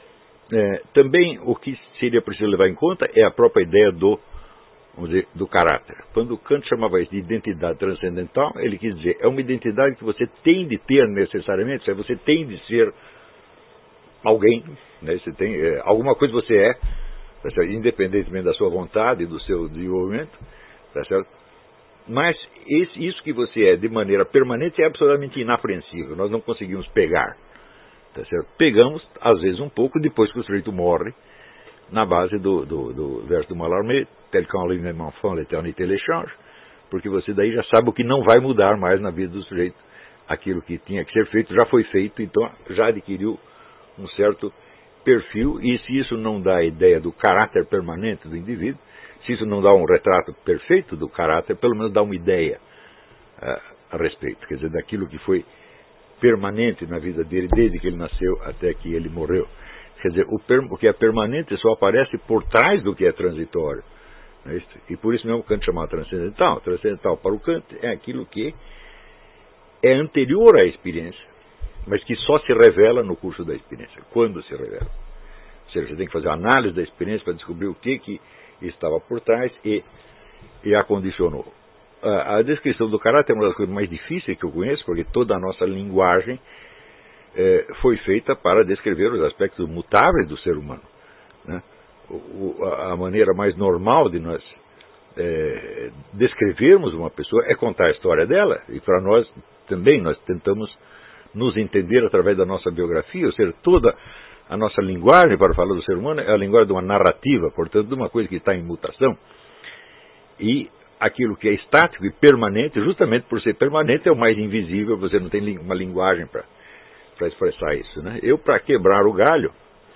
Speaker 1: É, também o que seria preciso levar em conta é a própria ideia do, vamos dizer, do caráter. Quando Kant chamava isso de identidade transcendental, ele quis dizer, é uma identidade que você tem de ter necessariamente, seja, você tem de ser alguém, né? Você tem, é, alguma coisa você é, tá certo? Independentemente da sua vontade e do seu desenvolvimento, tá certo? Mas esse, isso que você é de maneira permanente é absolutamente inapreensível, nós não conseguimos pegar. Tá certo? Pegamos, às vezes, um pouco depois que o sujeito morre, na base do, do, do verso do Mallarmé, tel qu'en lui-même enfant, l'éternité l'échange, porque você daí já sabe o que não vai mudar mais na vida do sujeito. Aquilo que tinha que ser feito já foi feito, então já adquiriu um certo perfil, e se isso não dá a ideia do caráter permanente do indivíduo, se isso não dá um retrato perfeito do caráter, pelo menos dá uma ideia uh, a respeito, quer dizer, daquilo que foi permanente na vida dele, desde que ele nasceu até que ele morreu. Quer dizer, o, per, o que é permanente só aparece por trás do que é transitório. Não é isso? E por isso mesmo Kant chamava transcendental. Transcendental para o Kant é aquilo que é anterior à experiência, mas que só se revela no curso da experiência. Quando se revela? Ou seja, você tem que fazer a análise da experiência para descobrir o que, que estava por trás e, e a condicionou. A descrição do caráter é uma das coisas mais difíceis que eu conheço, porque toda a nossa linguagem é, foi feita para descrever os aspectos mutáveis do ser humano. Né? O, a maneira mais normal de nós é, descrevermos uma pessoa é contar a história dela, e para nós também nós tentamos nos entender através da nossa biografia, ou seja, toda a nossa linguagem para falar do ser humano é a linguagem de uma narrativa, portanto, de uma coisa que está em mutação. E aquilo que é estático e permanente, justamente por ser permanente, é o mais invisível, você não tem uma linguagem para expressar isso. Né? Eu, para quebrar o galho,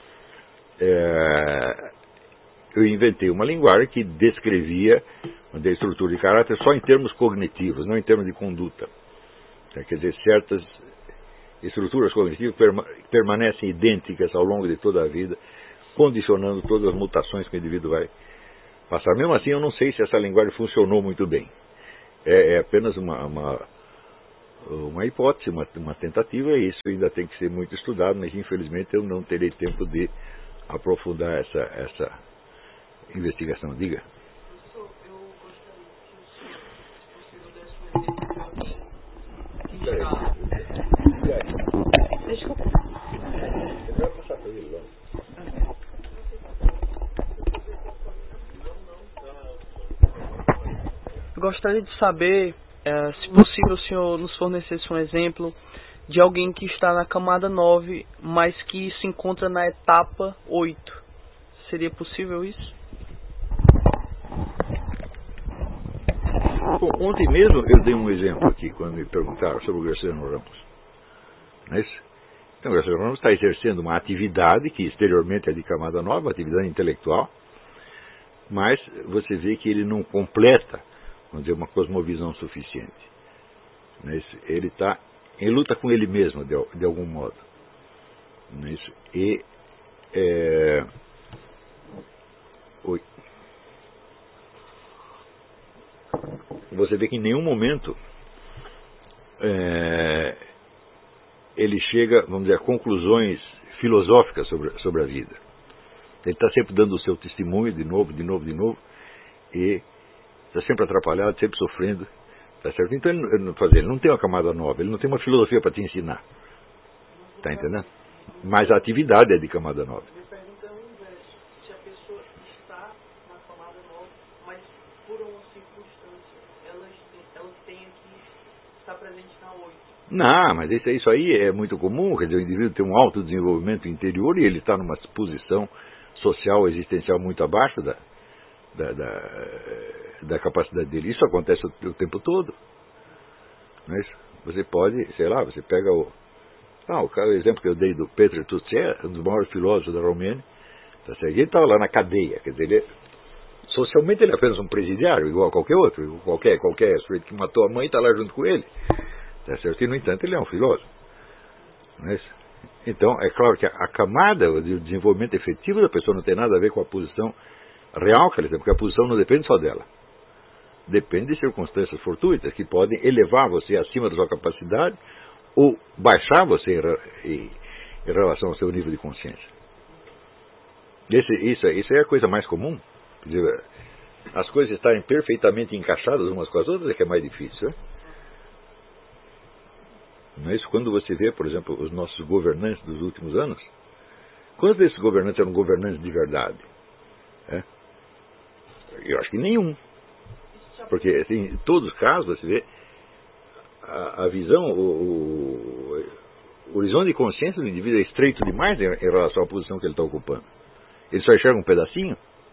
Speaker 1: é, eu inventei uma linguagem que descrevia a estrutura de caráter só em termos cognitivos, não em termos de conduta. Quer dizer, certas estruturas cognitivas perma, permanecem idênticas ao longo de toda a vida, condicionando todas as mutações que o indivíduo vai passar. Mesmo assim, eu não sei se essa linguagem funcionou muito bem. É, é apenas uma, uma, uma hipótese, uma, uma tentativa, e isso ainda tem que ser muito estudado, mas infelizmente eu não terei tempo de aprofundar essa, essa investigação. Diga.
Speaker 3: Professor, eu gostaria que o senhor, se possível, desse um exemplo.
Speaker 2: Desculpa.
Speaker 1: Eu vou passar para ele lá.
Speaker 3: Eu gostaria de saber, é, se possível, o senhor nos fornecesse um exemplo de alguém que está na camada nove, mas que se encontra na etapa oito. Seria possível isso?
Speaker 1: Bom, ontem mesmo eu dei um exemplo aqui, quando me perguntaram sobre o Graciliano Ramos. Não é isso? Então, o Graciliano Ramos está exercendo uma atividade que exteriormente é de camada nova, uma atividade intelectual, mas você vê que ele não completa, vamos dizer, uma cosmovisão suficiente. Não é isso? Ele está em luta com ele mesmo, de, de algum modo. Não é isso? E é... Oi. Você vê que em nenhum momento é, ele chega, vamos dizer, a conclusões filosóficas sobre, sobre a vida. Ele está sempre dando o seu testemunho, de novo, de novo, de novo, e está sempre atrapalhado, sempre sofrendo. Tá certo? Então ele, ele, ele não tem uma camada nova, ele não tem uma filosofia para te ensinar. Está entendendo? Mas a atividade é de camada nova.
Speaker 3: Minha pergunta é o inverso. Se a pessoa está na camada nova, mas por uma circunstância, ela, ela tem que estar presente na oito.
Speaker 1: Não, mas isso, isso aí é muito comum, quer dizer, o indivíduo tem um alto desenvolvimento interior e ele está numa posição social, existencial muito abaixo da, da, da, da capacidade dele. Isso acontece o, o tempo todo. Não é isso? Você pode, sei lá, você pega o... Ah, o, cara, o exemplo que eu dei do Petr Tutse, um dos maiores filósofos da Romênia, tá certo? Ele estava lá na cadeia, quer dizer, ele, socialmente ele é apenas um presidiário, igual a qualquer outro, qualquer, qualquer sujeito que matou a mãe está lá junto com ele, tá certo? E, no entanto, ele é um filósofo. Não é isso? Então, é claro que a, a camada de desenvolvimento efetivo da pessoa não tem nada a ver com a posição real que ela tem, porque a posição não depende só dela. Depende de circunstâncias fortuitas que podem elevar você acima da sua capacidade ou baixar você em, em, em relação ao seu nível de consciência. Esse, isso, isso é a coisa mais comum. Quer dizer, as coisas estarem perfeitamente encaixadas umas com as outras é que é mais difícil. Né? Não é isso? Quando você vê, por exemplo, os nossos governantes dos últimos anos, quantos desses governantes eram governantes de verdade? É? Eu acho que nenhum. Porque assim, em todos os casos você vê a, a visão, o, o, o horizonte de consciência do indivíduo é estreito demais em, em relação à posição que ele está ocupando. Ele só enxerga um pedacinho.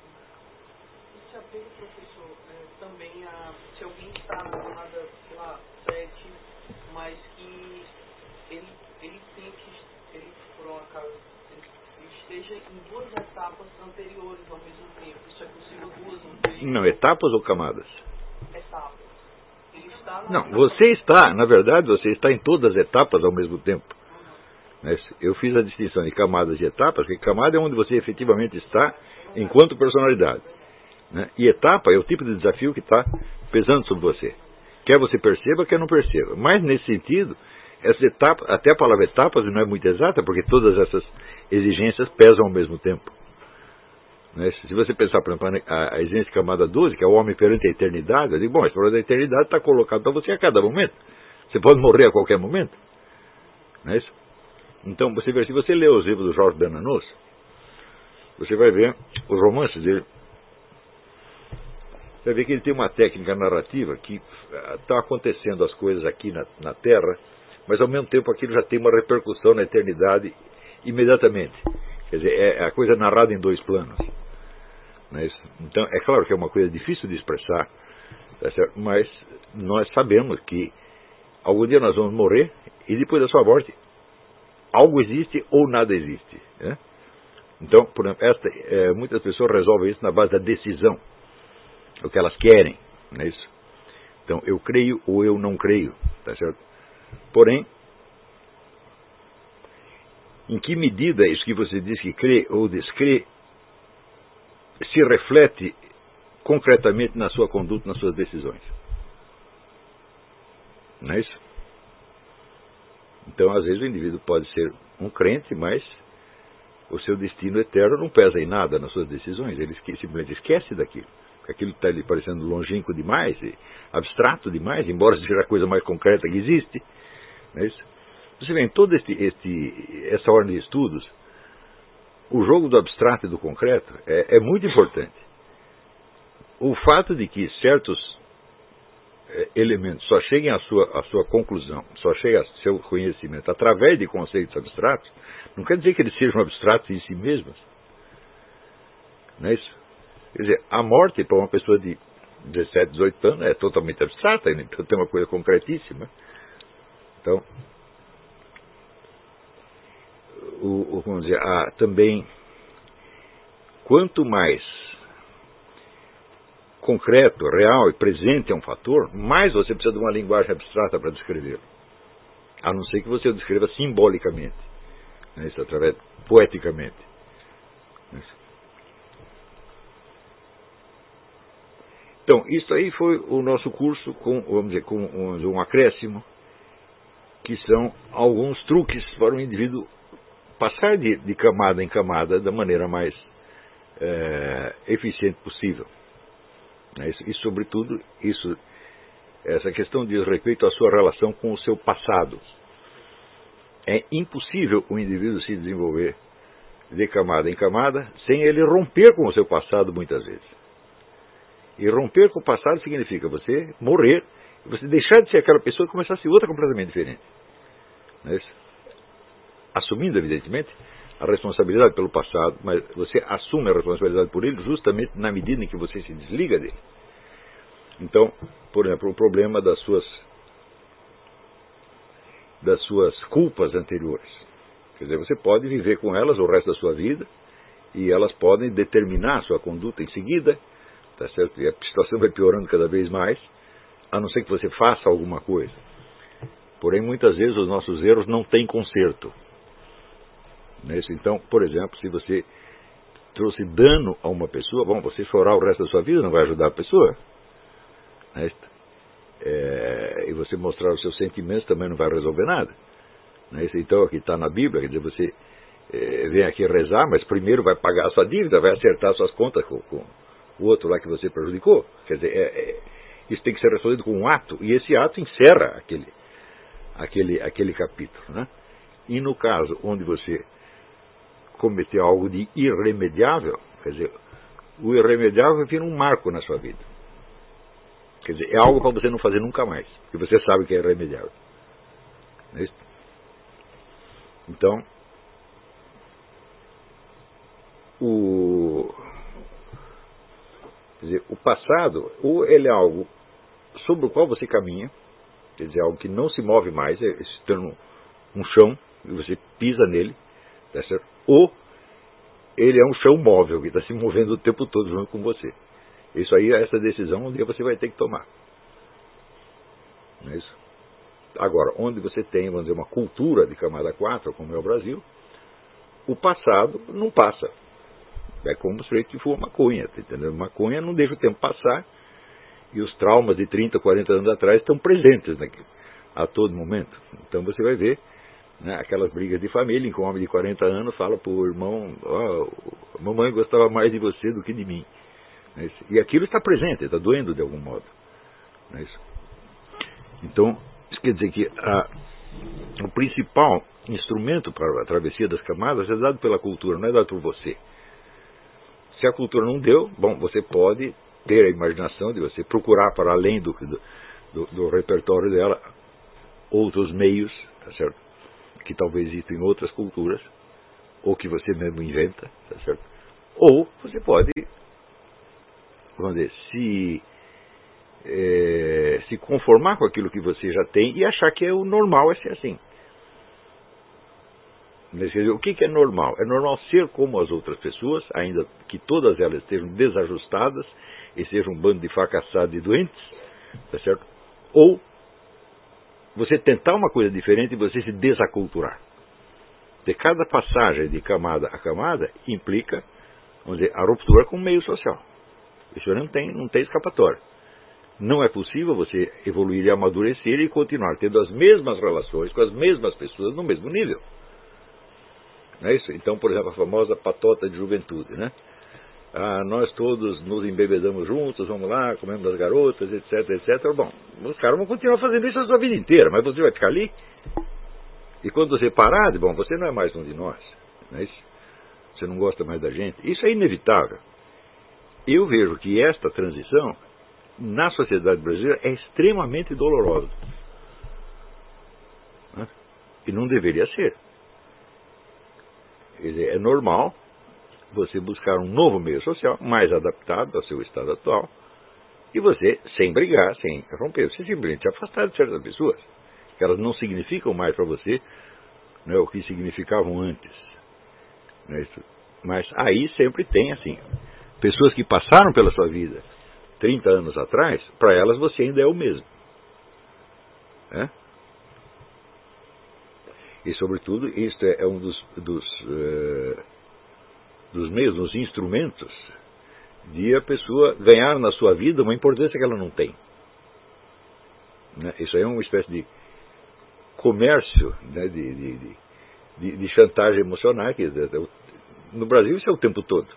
Speaker 3: Isso aplica, professor, é, também a, se alguém está na camada, sei lá, sete, mas que ele, ele tem que, ele, por um acaso, ele esteja em duas etapas anteriores ao mesmo tempo. Isso é possível duas ou três?
Speaker 1: Não, etapas ou camadas?
Speaker 3: Etapas. Ele está na
Speaker 1: Não, você está, na verdade, você está em todas as etapas ao mesmo tempo. Eu fiz a distinção de camadas e etapas, porque camada é onde você efetivamente está enquanto personalidade. Né? E etapa é o tipo de desafio que está pesando sobre você. Quer você perceba, quer não perceba. Mas, nesse sentido, essas etapas, até a palavra etapas não é muito exata, porque todas essas exigências pesam ao mesmo tempo. Né? Se você pensar, por exemplo, a, a exigência de camada doze, que é o homem perante a eternidade, eu digo, bom, esse problema da eternidade está colocado para você a cada momento. Você pode morrer a qualquer momento. Não é isso? Então, você vê, se você ler os livros do Jorge Bernanos, você vai ver os romances dele. Você vai ver que ele tem uma técnica narrativa que está acontecendo as coisas aqui na, na Terra, mas ao mesmo tempo aquilo já tem uma repercussão na eternidade imediatamente. Quer dizer, é a coisa narrada em dois planos. Não é isso? Então, é claro que é uma coisa difícil de expressar, tá certo? Mas nós sabemos que algum dia nós vamos morrer e depois da sua morte algo existe ou nada existe. Né? Então, por exemplo, esta, é, muitas pessoas resolvem isso na base da decisão, o que elas querem. Não é isso? Então, eu creio ou eu não creio. Tá certo? Porém, em que medida isso que você diz que crê ou descrê se reflete concretamente na sua conduta, nas suas decisões? Não é isso? Então, às vezes, o indivíduo pode ser um crente, mas o seu destino eterno não pesa em nada nas suas decisões. Ele esque- simplesmente esquece daquilo. Porque aquilo está lhe parecendo longínquo demais, e abstrato demais, embora seja a coisa mais concreta que existe. Não é isso? Você vê, em toda este, este, essa ordem de estudos, o jogo do abstrato e do concreto é, é muito importante. O fato de que certos elementos só cheguem à sua, à sua conclusão, só cheguem ao seu conhecimento através de conceitos abstratos, não quer dizer que eles sejam abstratos em si mesmos. Não é isso? Quer dizer, a morte para uma pessoa de dezessete, dezoito anos é totalmente abstrata, então tem uma coisa concretíssima. Então, o, o, vamos dizer, ah, também, quanto mais concreto, real e presente é um fator, mais você precisa de uma linguagem abstrata para descrevê-lo. A não ser que você o descreva simbolicamente, né, isso, através, poeticamente. Então, isso aí foi o nosso curso com, vamos dizer, com um acréscimo, que são alguns truques para o indivíduo passar de, de camada em camada da maneira mais é, eficiente possível. E, sobretudo, isso, essa questão diz respeito à sua relação com o seu passado. É impossível o indivíduo se desenvolver de camada em camada sem ele romper com o seu passado muitas vezes. E romper com o passado significa você morrer, você deixar de ser aquela pessoa e começar a ser outra completamente diferente. Não é isso? Assumindo, evidentemente, a responsabilidade pelo passado, mas você assume a responsabilidade por ele justamente na medida em que você se desliga dele. Então, por exemplo, o problema das suas das suas culpas anteriores. Quer dizer, você pode viver com elas o resto da sua vida e elas podem determinar a sua conduta em seguida, tá certo? E a situação vai piorando cada vez mais, a não ser que você faça alguma coisa. Porém, muitas vezes os nossos erros não têm conserto. Então, por exemplo, se você trouxe dano a uma pessoa, bom, você chorar o resto da sua vida não vai ajudar a pessoa. É, e você mostrar os seus sentimentos também não vai resolver nada. Então, aqui está na Bíblia, quer dizer, você é, vem aqui rezar, mas primeiro vai pagar a sua dívida, vai acertar suas contas com, com o outro lá que você prejudicou. Quer dizer, é, é, isso tem que ser resolvido com um ato, e esse ato encerra aquele, aquele, aquele capítulo, né? E no caso onde você cometeu algo de irremediável, quer dizer, o irremediável vira um marco na sua vida. Quer dizer, é algo para você não fazer nunca mais, porque você sabe que é irremediável. Não é isso? Então, o, quer dizer, o passado, ou ele é algo sobre o qual você caminha, quer dizer, algo que não se move mais, é se torna um chão, e você pisa nele, tá certo? Ou ele é um chão móvel, que está se movendo o tempo todo junto com você. Isso aí, essa decisão, um dia você vai ter que tomar. Não é isso? Agora, onde você tem, vamos dizer, uma cultura de camada quatro, como é o Brasil, o passado não passa. É como se ele for maconha, tá entendendo? Maconha não deixa o tempo passar, e os traumas de trinta, quarenta anos atrás estão presentes aqui, a todo momento. Então você vai ver, né, aquelas brigas de família, em que um homem de quarenta anos fala para o irmão, oh, a mamãe gostava mais de você do que de mim. Não é isso? E aquilo está presente, está doendo de algum modo. Não é isso? Então, isso quer dizer que a, o principal instrumento para a travessia das camadas é dado pela cultura, não é dado por você. Se a cultura não deu, bom, você pode ter a imaginação de você procurar para além do, do, do repertório dela outros meios, tá certo? Que talvez existam em outras culturas, ou que você mesmo inventa, tá certo? Ou você pode, vamos dizer, se, é, se conformar com aquilo que você já tem e achar que é o normal é ser assim. O que é normal? É normal ser como as outras pessoas, ainda que todas elas estejam desajustadas e sejam um bando de fracassados e doentes, tá certo? Ou você tentar uma coisa diferente e você se desaculturar. De cada passagem de camada a camada implica, vamos dizer, a ruptura com o meio social. Isso não tem, não tem escapatória. Não é possível você evoluir e amadurecer e continuar tendo as mesmas relações com as mesmas pessoas no mesmo nível. Não é isso? Então, por exemplo, a famosa patota de juventude, né? Ah, nós todos nos embebedamos juntos, vamos lá, comemos as garotas, etc, etcétera. Bom, os caras vão continuar fazendo isso a sua vida inteira, mas você vai ficar ali. E quando você parar, bom, você não é mais um de nós. Não é isso? Você não gosta mais da gente. Isso é inevitável. Eu vejo que esta transição, na sociedade brasileira, é extremamente dolorosa. Né? E não deveria ser. Quer dizer, é normal você buscar um novo meio social, mais adaptado ao seu estado atual, e você, sem brigar, sem romper, você simplesmente se afastar de certas pessoas, que elas não significam mais para você, né, o que significavam antes. Né, mas aí sempre tem, assim, pessoas que passaram pela sua vida trinta anos atrás, para elas você ainda é o mesmo. Né? E, sobretudo, isto é um dos, dos, uh, dos meios, dos instrumentos de a pessoa ganhar na sua vida uma importância que ela não tem. Né? Isso aí é uma espécie de comércio, né? de, de, de, de chantagem emocional. Que, no Brasil isso é o tempo todo.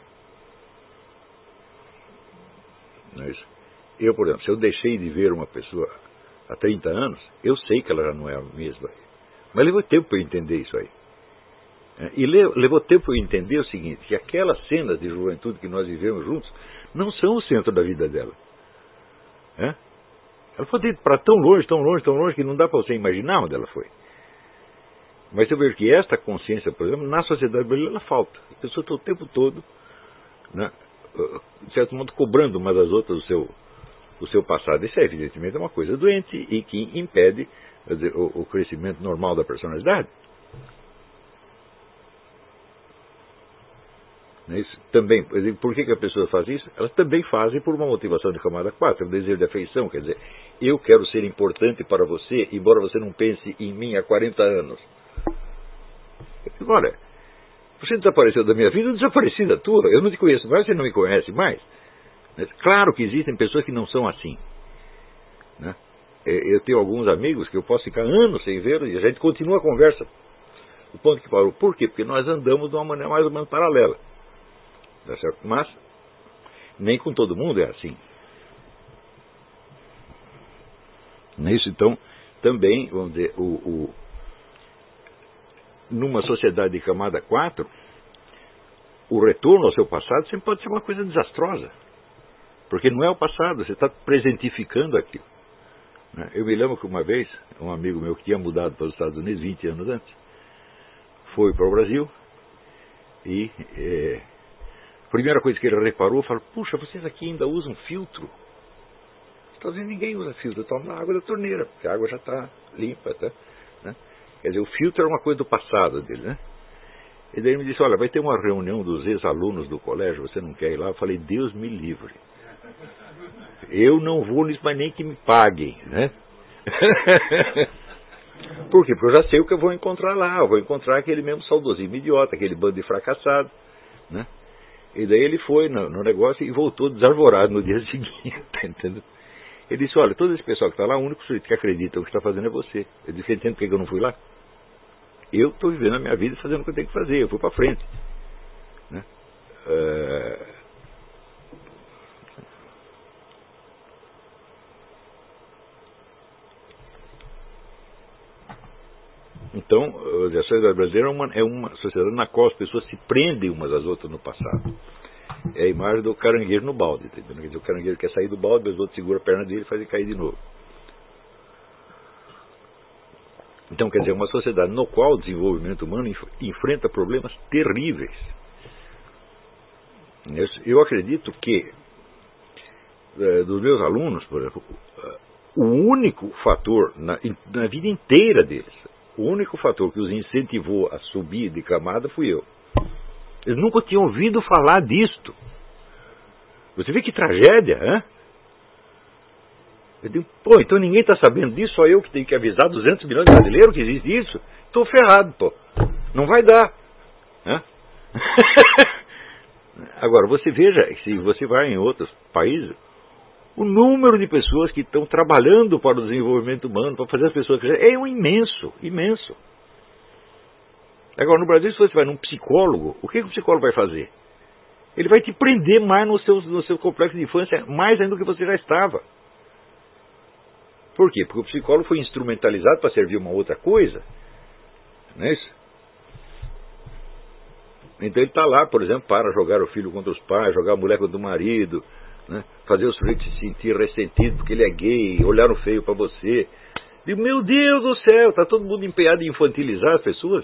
Speaker 1: Não é isso? Eu, por exemplo, se eu deixei de ver uma pessoa há trinta anos, eu sei que ela já não é a mesma. Mas levou tempo para eu entender isso aí. E levou tempo para eu entender o seguinte, que aquelas cenas de juventude que nós vivemos juntos não são o centro da vida dela. É? Ela pode ir para tão longe, tão longe, tão longe, que não dá para você imaginar onde ela foi. Mas eu vejo que esta consciência, por exemplo, na sociedade brasileira, ela falta. A pessoa está o tempo todo, né, de certo modo, cobrando umas das outras o seu, o seu passado. Isso é, evidentemente, uma coisa doente e que impede dizer, o, o crescimento normal da personalidade. Isso também, por que, que a pessoa faz isso? Elas também fazem por uma motivação de camada quatro, um desejo de afeição, quer dizer, eu quero ser importante para você, embora você não pense em mim há quarenta anos. Olha, você desapareceu da minha vida, eu desapareci da tua, eu não te conheço mais, você não me conhece mais. Mas, claro que existem pessoas que não são assim. Né? Eu tenho alguns amigos que eu posso ficar anos sem ver e a gente continua a conversa O ponto que parou. Por quê? Porque nós andamos de uma maneira mais ou menos paralela. Tá certo? Mas nem com todo mundo é assim. Nisso, então, também, vamos dizer, o, o, numa sociedade de camada quatro, o retorno ao seu passado sempre pode ser uma coisa desastrosa. Porque não é o passado, você está presentificando aquilo. Eu me lembro que uma vez, um amigo meu que tinha mudado para os Estados Unidos vinte anos antes, foi para o Brasil e é, a primeira coisa que ele reparou, falou, puxa, vocês aqui ainda usam filtro? Está dizendo, ninguém usa filtro, toma água da torneira, porque a água já está limpa, tá? Né? Quer dizer, o filtro era uma coisa do passado dele, né? E daí ele me disse, olha, vai ter uma reunião dos ex-alunos do colégio, você não quer ir lá? Eu falei, Deus me livre. Eu não vou nisso, mas nem que me paguem, né? Por quê? Porque eu já sei o que eu vou encontrar lá. Eu vou encontrar aquele mesmo saudosismo idiota, aquele bando de fracassado, né? E daí ele foi no, no negócio e voltou desarvorado no dia seguinte, tá entendendo? Ele disse, olha, todo esse pessoal que está lá, o único sujeito que acredita o que está fazendo é você. Eu disse, entende por que eu não fui lá? Eu estou vivendo a minha vida fazendo o que eu tenho que fazer, eu fui para frente, né? Uh... Então, a sociedade brasileira é uma, é uma sociedade na qual as pessoas se prendem umas às outras no passado. É a imagem do caranguejo no balde. Entendeu? Quer dizer, o caranguejo quer sair do balde, mas o outro segura a perna dele e faz ele cair de novo. Então, quer dizer, é uma sociedade no qual o desenvolvimento humano enf enfrenta problemas terríveis. Eu acredito que, é, dos meus alunos, por exemplo, o único fator na, na vida inteira deles, o único fator que os incentivou a subir de camada fui eu. Eles nunca tinham ouvido falar disto. Você vê que tragédia, hein? Eu digo, pô, então ninguém está sabendo disso, só eu que tenho que avisar duzentos milhões de brasileiros que existe isso? Estou ferrado, pô. Não vai dar. Hein? Agora, você veja, se você vai em outros países, o número de pessoas que estão trabalhando para o desenvolvimento humano, para fazer as pessoas crescerem, é um imenso, imenso. Agora, no Brasil, se você vai num psicólogo, o que, que o psicólogo vai fazer? Ele vai te prender mais no seu, no seu complexo de infância, mais ainda do que você já estava. Por quê? Porque o psicólogo foi instrumentalizado para servir uma outra coisa. Não é isso? Então ele está lá, por exemplo, para jogar o filho contra os pais, jogar a mulher contra o marido, né? Fazer o sujeito se sentir ressentido porque ele é gay, olharam feio para você. E, meu Deus do céu, está todo mundo empenhado em infantilizar as pessoas.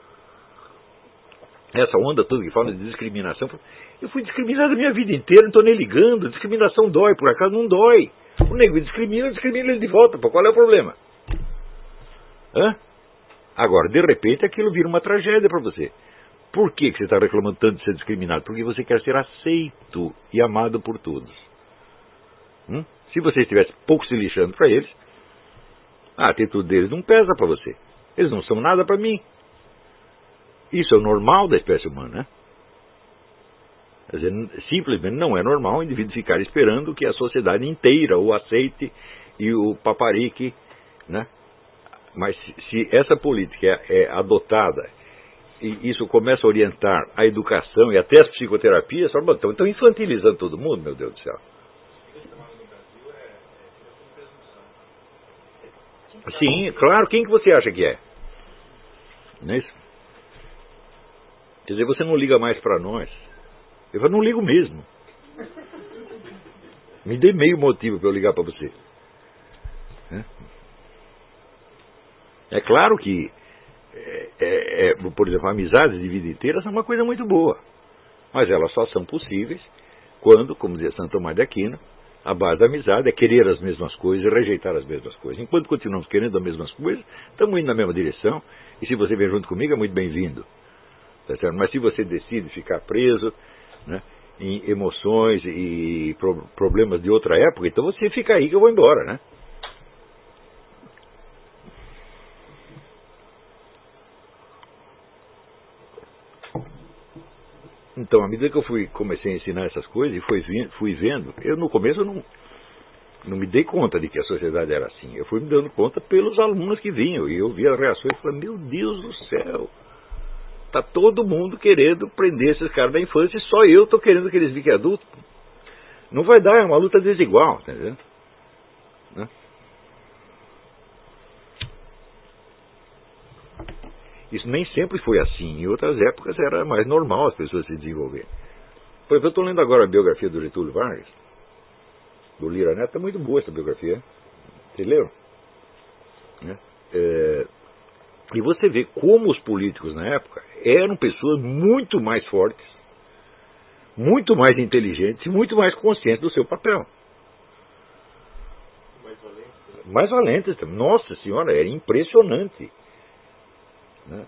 Speaker 1: Essa onda toda que fala de discriminação. Eu fui discriminado a minha vida inteira, não estou nem ligando. Discriminação dói, por acaso não dói. O nego me discrimina, eu discrimino ele de volta. Pô, qual é o problema? Hã? Agora, de repente, aquilo vira uma tragédia para você. Por que, que você está reclamando tanto de ser discriminado? Porque você quer ser aceito e amado por todos. Hum? Se você estivesse pouco se lixando para eles, a atitude deles não pesa para você. Eles não são nada para mim. Isso é o normal da espécie humana, né? Quer dizer, simplesmente não é normal o indivíduo ficar esperando que a sociedade inteira o aceite e o paparique, né? Mas se, se essa política é, é adotada e isso começa a orientar a educação e até as psicoterapias, só, então estão infantilizando todo mundo, meu Deus do céu. Sim, claro, quem que você acha que é? Não é isso? Quer dizer, você não liga mais para nós. Eu falo, não ligo mesmo. Me dê meio motivo para eu ligar para você. É? É claro que, é, é, é, por exemplo, amizades de vida inteira são uma coisa muito boa. Mas elas só são possíveis quando, como dizia Santo Tomás de Aquino, a base da amizade é querer as mesmas coisas e rejeitar as mesmas coisas. Enquanto continuamos querendo as mesmas coisas, estamos indo na mesma direção. E se você vem junto comigo, é muito bem-vindo. Tá certo? Mas se você decide ficar preso, né, em emoções e pro, problemas de outra época, então você fica aí que eu vou embora, né? Então, à medida que eu fui, comecei a ensinar essas coisas e fui, fui vendo, eu no começo eu não, não me dei conta de que a sociedade era assim. Eu fui me dando conta pelos alunos que vinham, e eu via as reações e falei, meu Deus do céu, Tá todo mundo querendo prender esses caras da infância e só eu tô querendo que eles fiquem adultos. Não vai dar, é uma luta desigual, entendeu? Né? Isso nem sempre foi assim. Em outras épocas era mais normal as pessoas se desenvolverem. Por exemplo, eu estou lendo agora a biografia do Getúlio Vargas, do Lira Neto. É muito boa essa biografia. Vocês leram? Né? É... E você vê como os políticos na época eram pessoas muito mais fortes, muito mais inteligentes e muito mais conscientes do seu papel.
Speaker 4: Mais valentes.
Speaker 1: Mais valentes. Nossa Senhora, era impressionante. Né?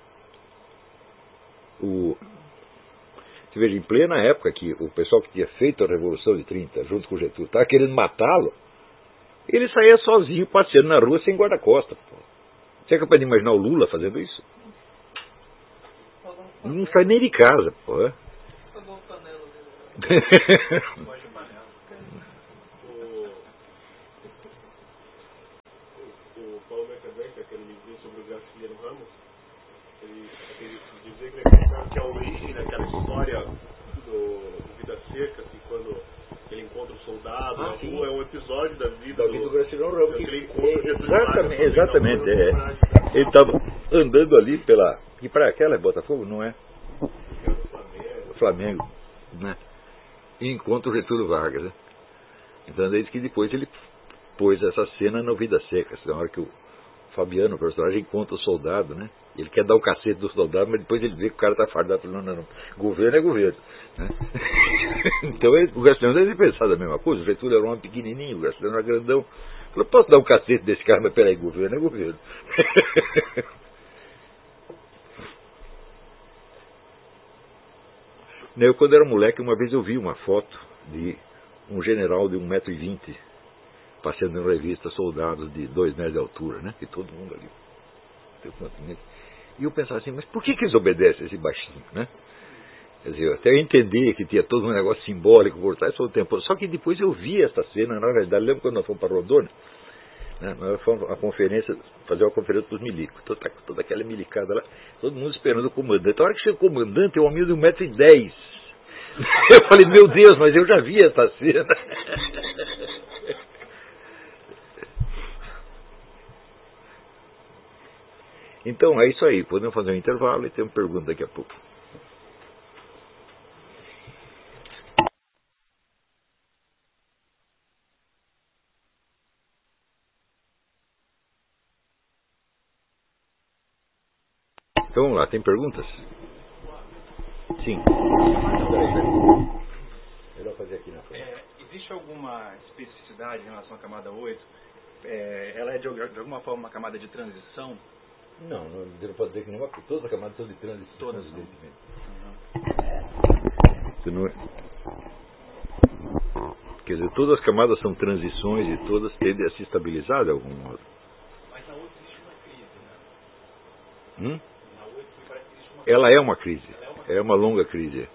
Speaker 1: O... Você veja, em plena época que o pessoal que tinha feito a Revolução de trinta, junto com o Getúlio, estava querendo matá-lo, ele saía sozinho, passeando na rua sem guarda-costas. Você é capaz de imaginar o Lula fazendo isso? Não sai nem de casa, pô.
Speaker 4: O, o Paulo Mercadante, aquele livro sobre o Graciliano Ramos, ele, ele dizia que ele acreditava que a origem daquela história do, do Vida Seca, que quando ele encontra o soldado
Speaker 1: ah,
Speaker 4: na
Speaker 1: sim.
Speaker 4: rua, é um episódio da vida
Speaker 1: da vida do, do Graciliano Ramos. Que
Speaker 4: ele encontra
Speaker 1: exatamente, exatamente é. Ele estava andando ali pela... Que praia aquela é Botafogo? Não é? Flamengo, né? E encontra o Getúlio Vargas, né? Então desde que depois ele pôs essa cena no Vidas Secas, na hora que o Fabiano, o personagem, encontra o soldado, né? Ele quer dar o cacete do soldado, mas depois ele vê que o cara está fardado, falando, não, não, não, governo é governo, né? Então ele, o Graciliano deve pensar da mesma coisa. O Getúlio era um homem pequenininho, o Graciliano era grandão. Falou, posso dar um cacete desse cara, mas peraí, governo é governo. Eu, quando era moleque, uma vez eu vi uma foto de um general de um metro e vinte passeando em revista soldados de dois metros de altura, né? E todo mundo ali. E eu pensava assim, mas por que, que eles obedecem esse baixinho, né? Quer dizer, até eu entender que tinha todo um negócio simbólico por trás todo o tempo. Só que depois eu vi essa cena, na verdade, lembro quando nós fomos para Rondônia, né? Nós fomos a conferência, fazer uma conferência para os milicos, toda, toda aquela milicada lá, todo mundo esperando o comandante. A hora que chega o comandante, é um homem de um metro e dez. Eu falei, meu Deus, mas eu já vi essa cena. Então é isso aí, podemos fazer um intervalo e ter uma pergunta daqui a pouco. Então vamos lá, tem perguntas? Sim. Melhor fazer aqui na frente.
Speaker 5: É, existe alguma especificidade em relação à camada oito? É, ela é de, de alguma forma uma camada de transição?
Speaker 1: Não, não, você não pode dizer que nenhuma, todas as camadas são de transição.
Speaker 5: Todas
Speaker 1: evidentemente.
Speaker 5: Uhum.
Speaker 1: Não é... Quer dizer, todas as camadas são transições e todas tendem a se estabilizar de algum modo.
Speaker 5: Mas na oito existe uma crise, né?
Speaker 1: Hum?
Speaker 5: Na oito parece que existe uma
Speaker 1: Ela é uma crise.
Speaker 5: Ela é uma,
Speaker 1: é uma longa crise.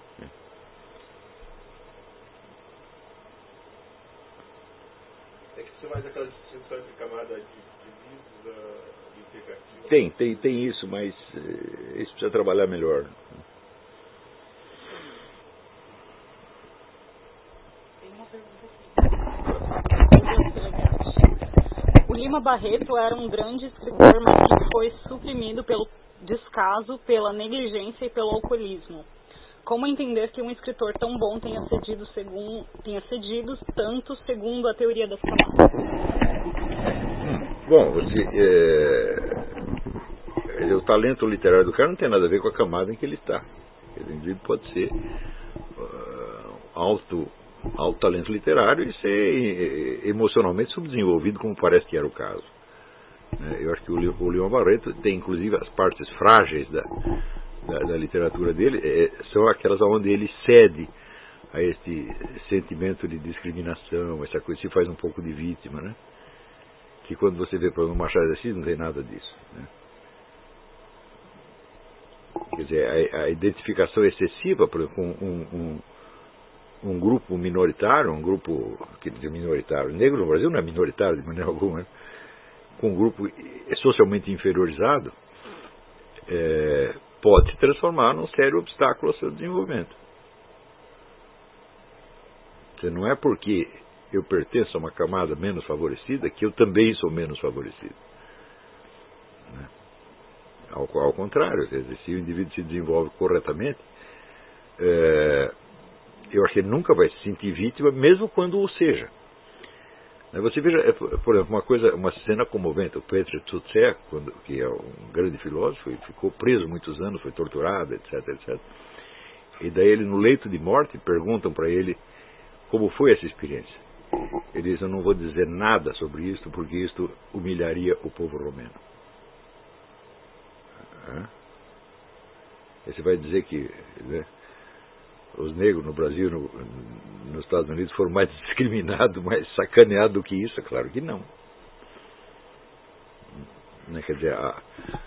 Speaker 4: É que você faz aquela distinção entre camada de divisa e integrativa.
Speaker 1: Tem, tem, tem isso, mas eh, isso precisa trabalhar melhor.
Speaker 6: O Lima Barreto era um grande escritor, mas que foi suprimido pelo descaso, pela negligência e pelo alcoolismo. Como entender que um escritor tão bom tenha cedido, segundo, tenha cedido tanto segundo a teoria das camadas?
Speaker 1: Bom, você, é, o talento literário do cara não tem nada a ver com a camada em que ele está. O indivíduo pode ser uh, alto, alto talento literário e ser emocionalmente subdesenvolvido, como parece que era o caso. Eu acho que o Lima Barreto tem, inclusive, as partes frágeis da, da, da literatura dele, é, são aquelas onde ele cede a este sentimento de discriminação, essa coisa, se faz um pouco de vítima, né? Que quando você vê para o Machado de Assis não tem nada disso, né? Quer dizer, a, a identificação excessiva por exemplo, com um, um, um grupo minoritário, um grupo que, minoritário, negro no Brasil não é minoritário de maneira alguma, né? Com um grupo socialmente inferiorizado, é, pode se transformar num sério obstáculo ao seu desenvolvimento. Não é porque eu pertenço a uma camada menos favorecida que eu também sou menos favorecido. Ao, ao contrário, se o indivíduo se desenvolve corretamente, é, eu acho que ele nunca vai se sentir vítima, mesmo quando o seja. Você veja, por exemplo, uma coisa, uma cena comovente, o Petr Tsutsé, que é um grande filósofo, ficou preso muitos anos, foi torturado, etc, etcétera. E daí ele, no leito de morte, perguntam para ele como foi essa experiência. Ele diz, eu não vou dizer nada sobre isto, porque isto humilharia o povo romeno. E você vai dizer que, né, os negros no Brasil, no, nos Estados Unidos, foram mais discriminados, mais sacaneados do que isso? É claro que não. Quer dizer, a,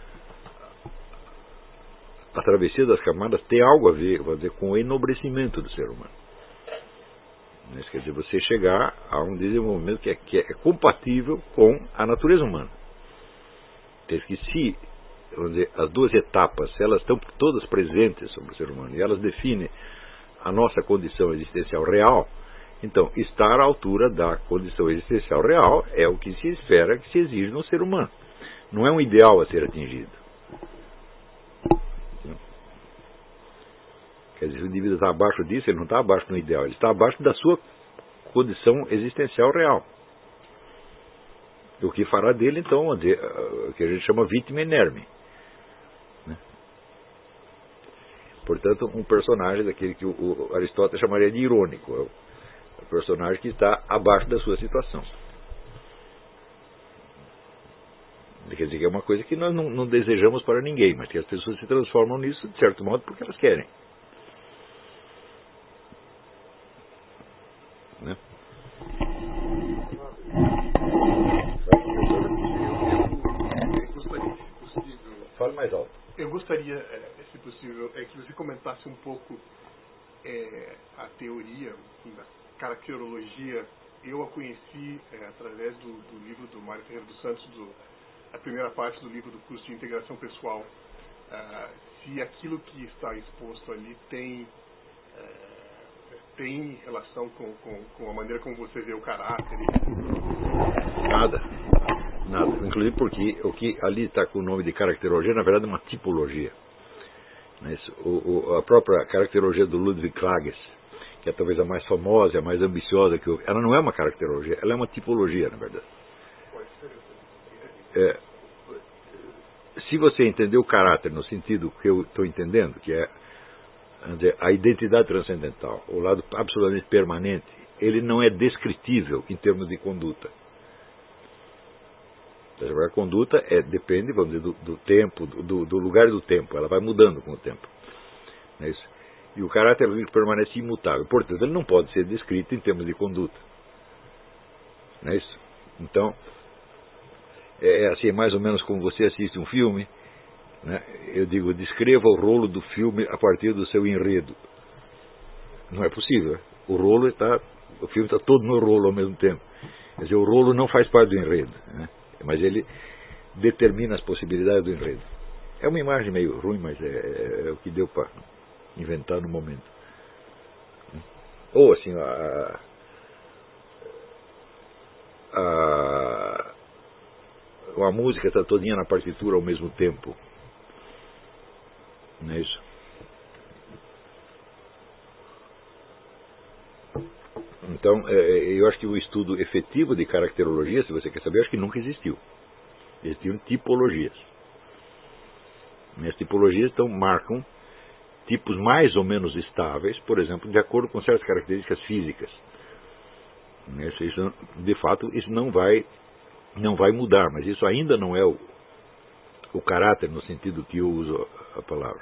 Speaker 1: a travessia das camadas tem algo a ver, a ver com o enobrecimento do ser humano. Isso quer dizer, você chegar a um desenvolvimento que é, que é compatível com a natureza humana. Tem que se, vamos dizer, as duas etapas, elas estão todas presentes sobre o ser humano, e elas definem a nossa condição existencial real, então estar à altura da condição existencial real é o que se espera, que se exige no ser humano. Não é um ideal a ser atingido. Quer dizer, se o indivíduo está abaixo disso, ele não está abaixo do ideal, ele está abaixo da sua condição existencial real. O que fará dele, então, o que a gente chama vítima inerme. Né? Portanto, um personagem daquele que o Aristóteles chamaria de irônico, é o personagem que está abaixo da sua situação. Quer dizer, que é uma coisa que nós não, não desejamos para ninguém, mas que as pessoas se transformam nisso, de certo modo, porque elas querem. Né?
Speaker 4: Eu gostaria, se possível,
Speaker 1: Fale mais alto.
Speaker 4: eu gostaria, se possível, é que você comentasse um pouco é, a teoria da caracterologia. Eu a conheci é, através do, do livro do Mário Ferreira dos Santos, do, a primeira parte do livro do curso de integração pessoal. Ah, se aquilo que está exposto ali tem é, tem relação com, com, com a maneira como você vê o caráter?
Speaker 1: Nada. Nada. Inclusive porque o que ali está com o nome de caracterologia, na verdade é uma tipologia. O, o, a própria caracterologia do Ludwig Klages, que é talvez a mais famosa, a mais ambiciosa, que eu, ela não é uma caracterologia, ela é uma tipologia, na verdade. É, se você entender o caráter no sentido que eu estou entendendo, que é dizer, a identidade transcendental, o lado absolutamente permanente, ele não é descritível em termos de conduta. A conduta é, depende, vamos dizer, do, do tempo, do, do lugar e do tempo. Ela vai mudando com o tempo. É isso? E o caráter permanece imutável. Portanto, ele não pode ser descrito em termos de conduta. Não é isso? Então, é assim, mais ou menos como você assiste um filme, né? Eu digo, descreva o rolo do filme a partir do seu enredo. Não é possível. O rolo está, o filme está todo no rolo ao mesmo tempo. Quer dizer, o rolo não faz parte do enredo, né? Mas ele determina as possibilidades do enredo. É uma imagem meio ruim, mas é, é, é o que deu para inventar no momento. Ou assim, a, a, a música está todinha na partitura ao mesmo tempo. Não é isso? Então, eu acho que o estudo efetivo de caracterologia, se você quer saber, acho que nunca existiu. Existiam tipologias. E as tipologias, então, marcam tipos mais ou menos estáveis, por exemplo, de acordo com certas características físicas. Isso, de fato, isso não vai, não vai mudar, mas isso ainda não é o, o caráter no sentido que eu uso a palavra.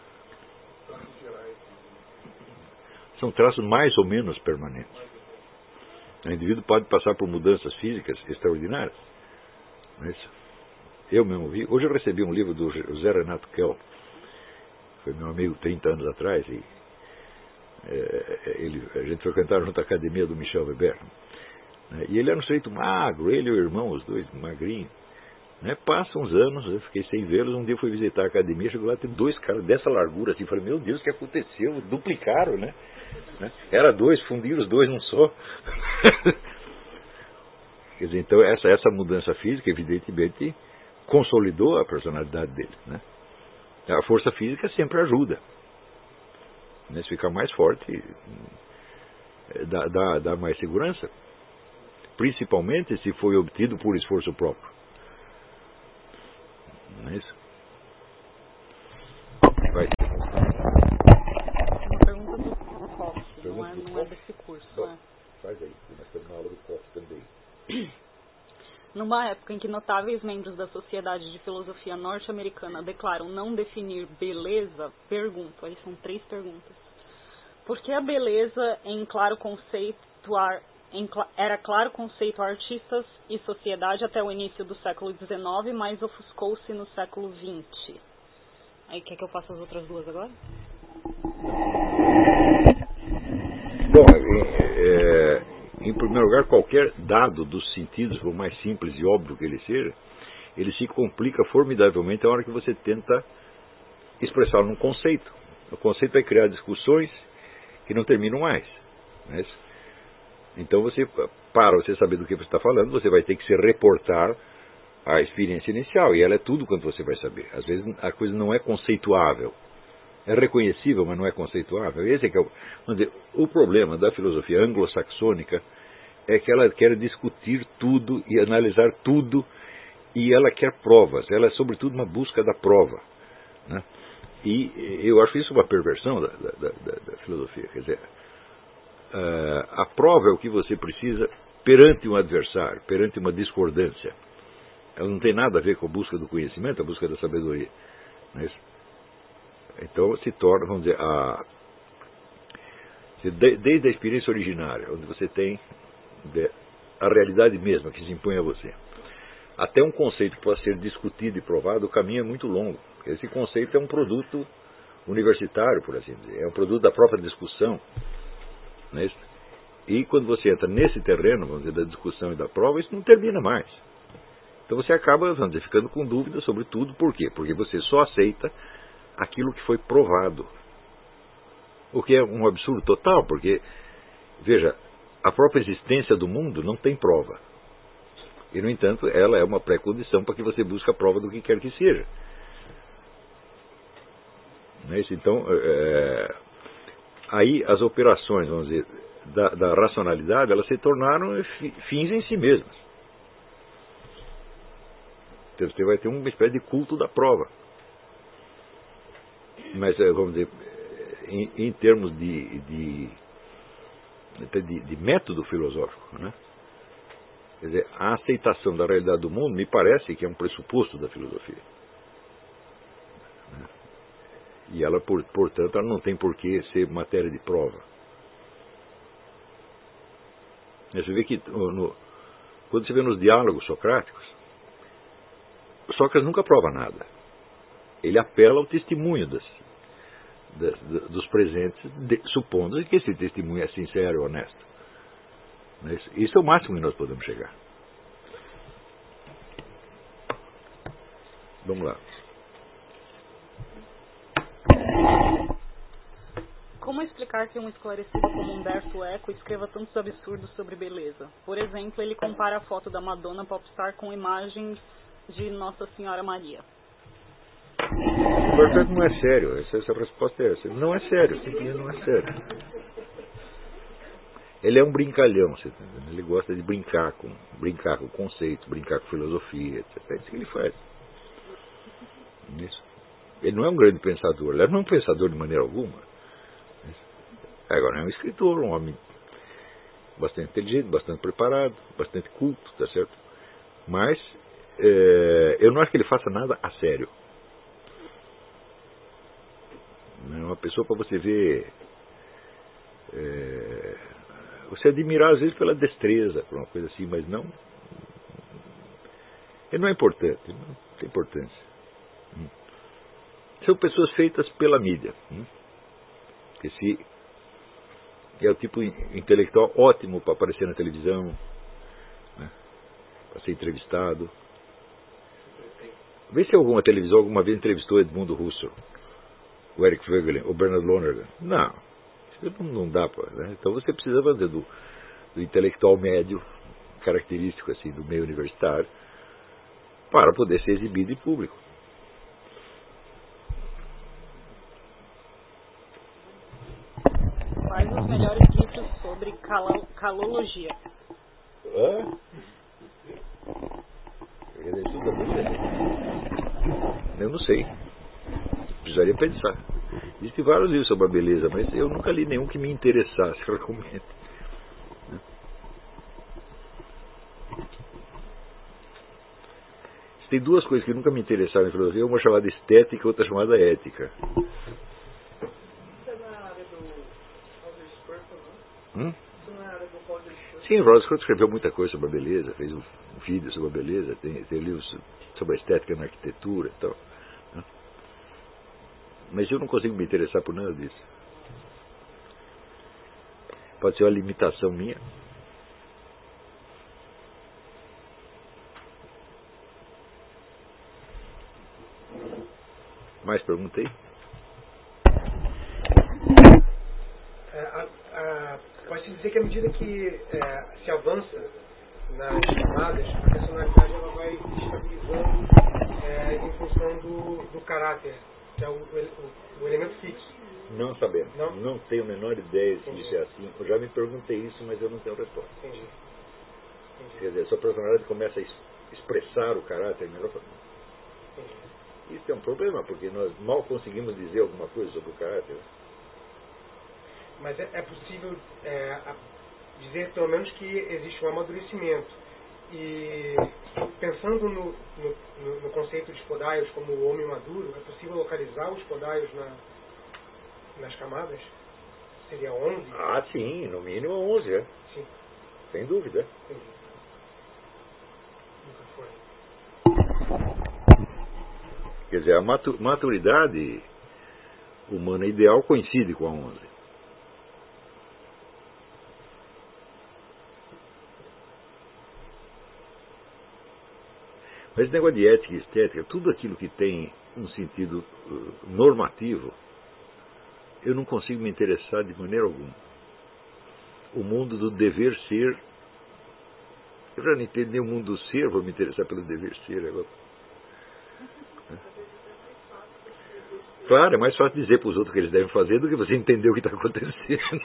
Speaker 1: São traços mais ou menos permanentes. O indivíduo pode passar por mudanças físicas extraordinárias. Mas eu mesmo vi. Hoje eu recebi um livro do José Renato Kell, foi meu amigo trinta anos atrás, e é, ele, a gente frequentava junto à academia do Michel Weber. Né, e ele era um sujeito magro, ele e o irmão, os dois magrinhos. Né? Passam uns anos, eu fiquei sem vê-los, um dia eu fui visitar a academia, chegou lá, tem dois caras dessa largura assim, falei, meu Deus, o que aconteceu? Duplicaram, né? né? Era dois, fundiram os dois num só. Quer dizer, então essa, essa mudança física, evidentemente, consolidou a personalidade dele, né? A força física sempre ajuda, né? Se ficar mais forte, dá, dá, dá mais segurança, principalmente se foi obtido por esforço próprio. Não é isso? Vai.
Speaker 6: Uma pergunta do Koch, não é, não é desse curso.
Speaker 1: Bom,
Speaker 6: né?
Speaker 1: Faz aí, nós estamos na aula do Koch também.
Speaker 6: Numa época em que notáveis membros da Sociedade de Filosofia Norte-Americana declaram não definir beleza, pergunto, aí são três perguntas. Por que a beleza em claro conceito, em, era claro conceito a artistas e sociedade até o início do século dezenove, mas ofuscou-se no século vinte? Aí quer que eu faça as outras duas agora?
Speaker 1: Bom, é, em primeiro lugar, qualquer dado dos sentidos, por mais simples e óbvio que ele seja, ele se complica formidavelmente na hora que você tenta expressá-lo num conceito. O conceito vai criar discussões que não terminam mais. Né? Então, você, para você saber do que você está falando, você vai ter que se reportar à experiência inicial, e ela é tudo quanto você vai saber. Às vezes a coisa não é conceituável. É reconhecível, mas não é conceituável. Esse é que é o, vamos dizer, o problema da filosofia anglo-saxônica é que ela quer discutir tudo e analisar tudo, e ela quer provas. Ela é, sobretudo, uma busca da prova. Né? E eu acho isso uma perversão da, da, da, da filosofia. Quer dizer, a prova é o que você precisa perante um adversário, perante uma discordância. Ela não tem nada a ver com a busca do conhecimento, a busca da sabedoria. Não é isso? Então se torna, vamos dizer, a, desde a experiência originária, onde você tem a realidade mesma que se impõe a você, até um conceito que pode ser discutido e provado, o caminho é muito longo. Esse conceito é um produto universitário, por assim dizer, é um produto da própria discussão. Não é isso? E quando você entra nesse terreno, vamos dizer, da discussão e da prova, isso não termina mais. Então você acaba, vamos dizer, ficando com dúvidas sobre tudo. Por quê? Porque você só aceita aquilo que foi provado. O que é um absurdo total, porque, veja, a própria existência do mundo não tem prova. E, no entanto, ela é uma pré-condição para que você busque a prova do que quer que seja. Não é isso? Então, é, aí as operações, vamos dizer, da, da racionalidade, elas se tornaram fins em si mesmas. Então, você vai ter uma espécie de culto da prova. Mas, vamos dizer, em, em termos de, de, de, de método filosófico, né? Quer dizer, a aceitação da realidade do mundo me parece que é um pressuposto da filosofia. E ela, por, portanto, ela não tem por que ser matéria de prova. Você vê que, no, quando você vê nos diálogos socráticos, Sócrates nunca prova nada. Ele apela ao testemunho das, das, dos presentes, de, supondo que esse testemunho é sincero e honesto. Isso é o máximo que nós podemos chegar. Vamos lá.
Speaker 6: Como explicar que um esclarecido como Humberto Eco escreva tantos absurdos sobre beleza? Por exemplo, ele compara a foto da Madonna popstar com imagens de Nossa Senhora Maria.
Speaker 1: O Humberto não é sério. Essa, essa resposta é essa. Não é sério. Simplesmente não é sério. Ele é um brincalhão, você tá entendendo? Ele gosta de brincar com, brincar com conceito, brincar com filosofia, etcétera. É isso que ele faz. Isso. Ele não é um grande pensador. Ele não é um pensador de maneira alguma. Agora é um escritor, um homem bastante inteligente, bastante preparado, bastante culto, tá certo? Mas é, eu não acho que ele faça nada a sério. É uma pessoa para você ver, é, você admirar às vezes pela destreza, por uma coisa assim, mas não, ele não é importante, não tem importância. São pessoas feitas pela mídia, que se é o tipo intelectual ótimo para aparecer na televisão, né, para ser entrevistado. Vê se alguma televisão alguma vez entrevistou Edmundo Husserl, o Eric Voegelin, o Bernard Lonergan. Não, isso não, não dá para. Né? Então você precisa fazer do, do intelectual médio, característico assim do meio universitário, para poder ser exibido em público.
Speaker 6: Quais os melhores livros sobre calo, calologia?
Speaker 1: Hã? Eu não sei. Precisaria pensar. Existem vários livros sobre a beleza, mas eu nunca li nenhum que me interessasse. Recomendo. Tem duas coisas que nunca me interessaram em filosofia, uma chamada estética e outra chamada ética.
Speaker 4: Isso é na área do Roger Scruton, não?
Speaker 1: Hum?
Speaker 4: Isso não é na área do Roger Scruton?
Speaker 1: Sim, o Roger Scruton escreveu muita coisa sobre a beleza, fez um vídeo sobre a beleza, tem, tem livros sobre a estética na arquitetura e tal. Né? Mas eu não consigo me interessar por nada disso. Pode ser uma limitação minha. Mais perguntei?
Speaker 7: É, a, a, pode-se dizer que à medida que é, se avança nas camadas, a personalidade ela vai se estabilizando é, em função do, do caráter, que é o, o, o elemento fixo.
Speaker 1: Não sabemos.
Speaker 7: Não?
Speaker 1: Não tenho a menor ideia se
Speaker 7: Entendi.
Speaker 1: isso é assim. Eu já me perguntei isso, mas eu não tenho resposta.
Speaker 7: Entendi. Entendi.
Speaker 1: Quer dizer, a sua personalidade começa a es- expressar o caráter melhor.
Speaker 7: Entendi.
Speaker 1: Isso é um problema, porque nós mal conseguimos dizer alguma coisa sobre o caráter.
Speaker 7: Mas é, é possível é, a, dizer pelo menos que existe um amadurecimento. E pensando no, no, no, no conceito de spodaios como o homem maduro, é possível localizar os spodaios na, nas camadas? Seria onze?
Speaker 1: Ah, sim, no mínimo onze, é.
Speaker 7: Sim,
Speaker 1: Sem dúvida.
Speaker 7: entendi. Nunca foi.
Speaker 1: Quer dizer, a matu- maturidade humana ideal coincide com a onze. Mas esse negócio de ética e estética, tudo aquilo que tem um sentido uh, normativo, eu não consigo me interessar de maneira alguma. O mundo do dever ser, eu já não entendo nem o mundo do ser, vou me interessar pelo dever ser agora. Claro, é mais fácil dizer para os outros o que eles devem fazer do que você entender o que está acontecendo.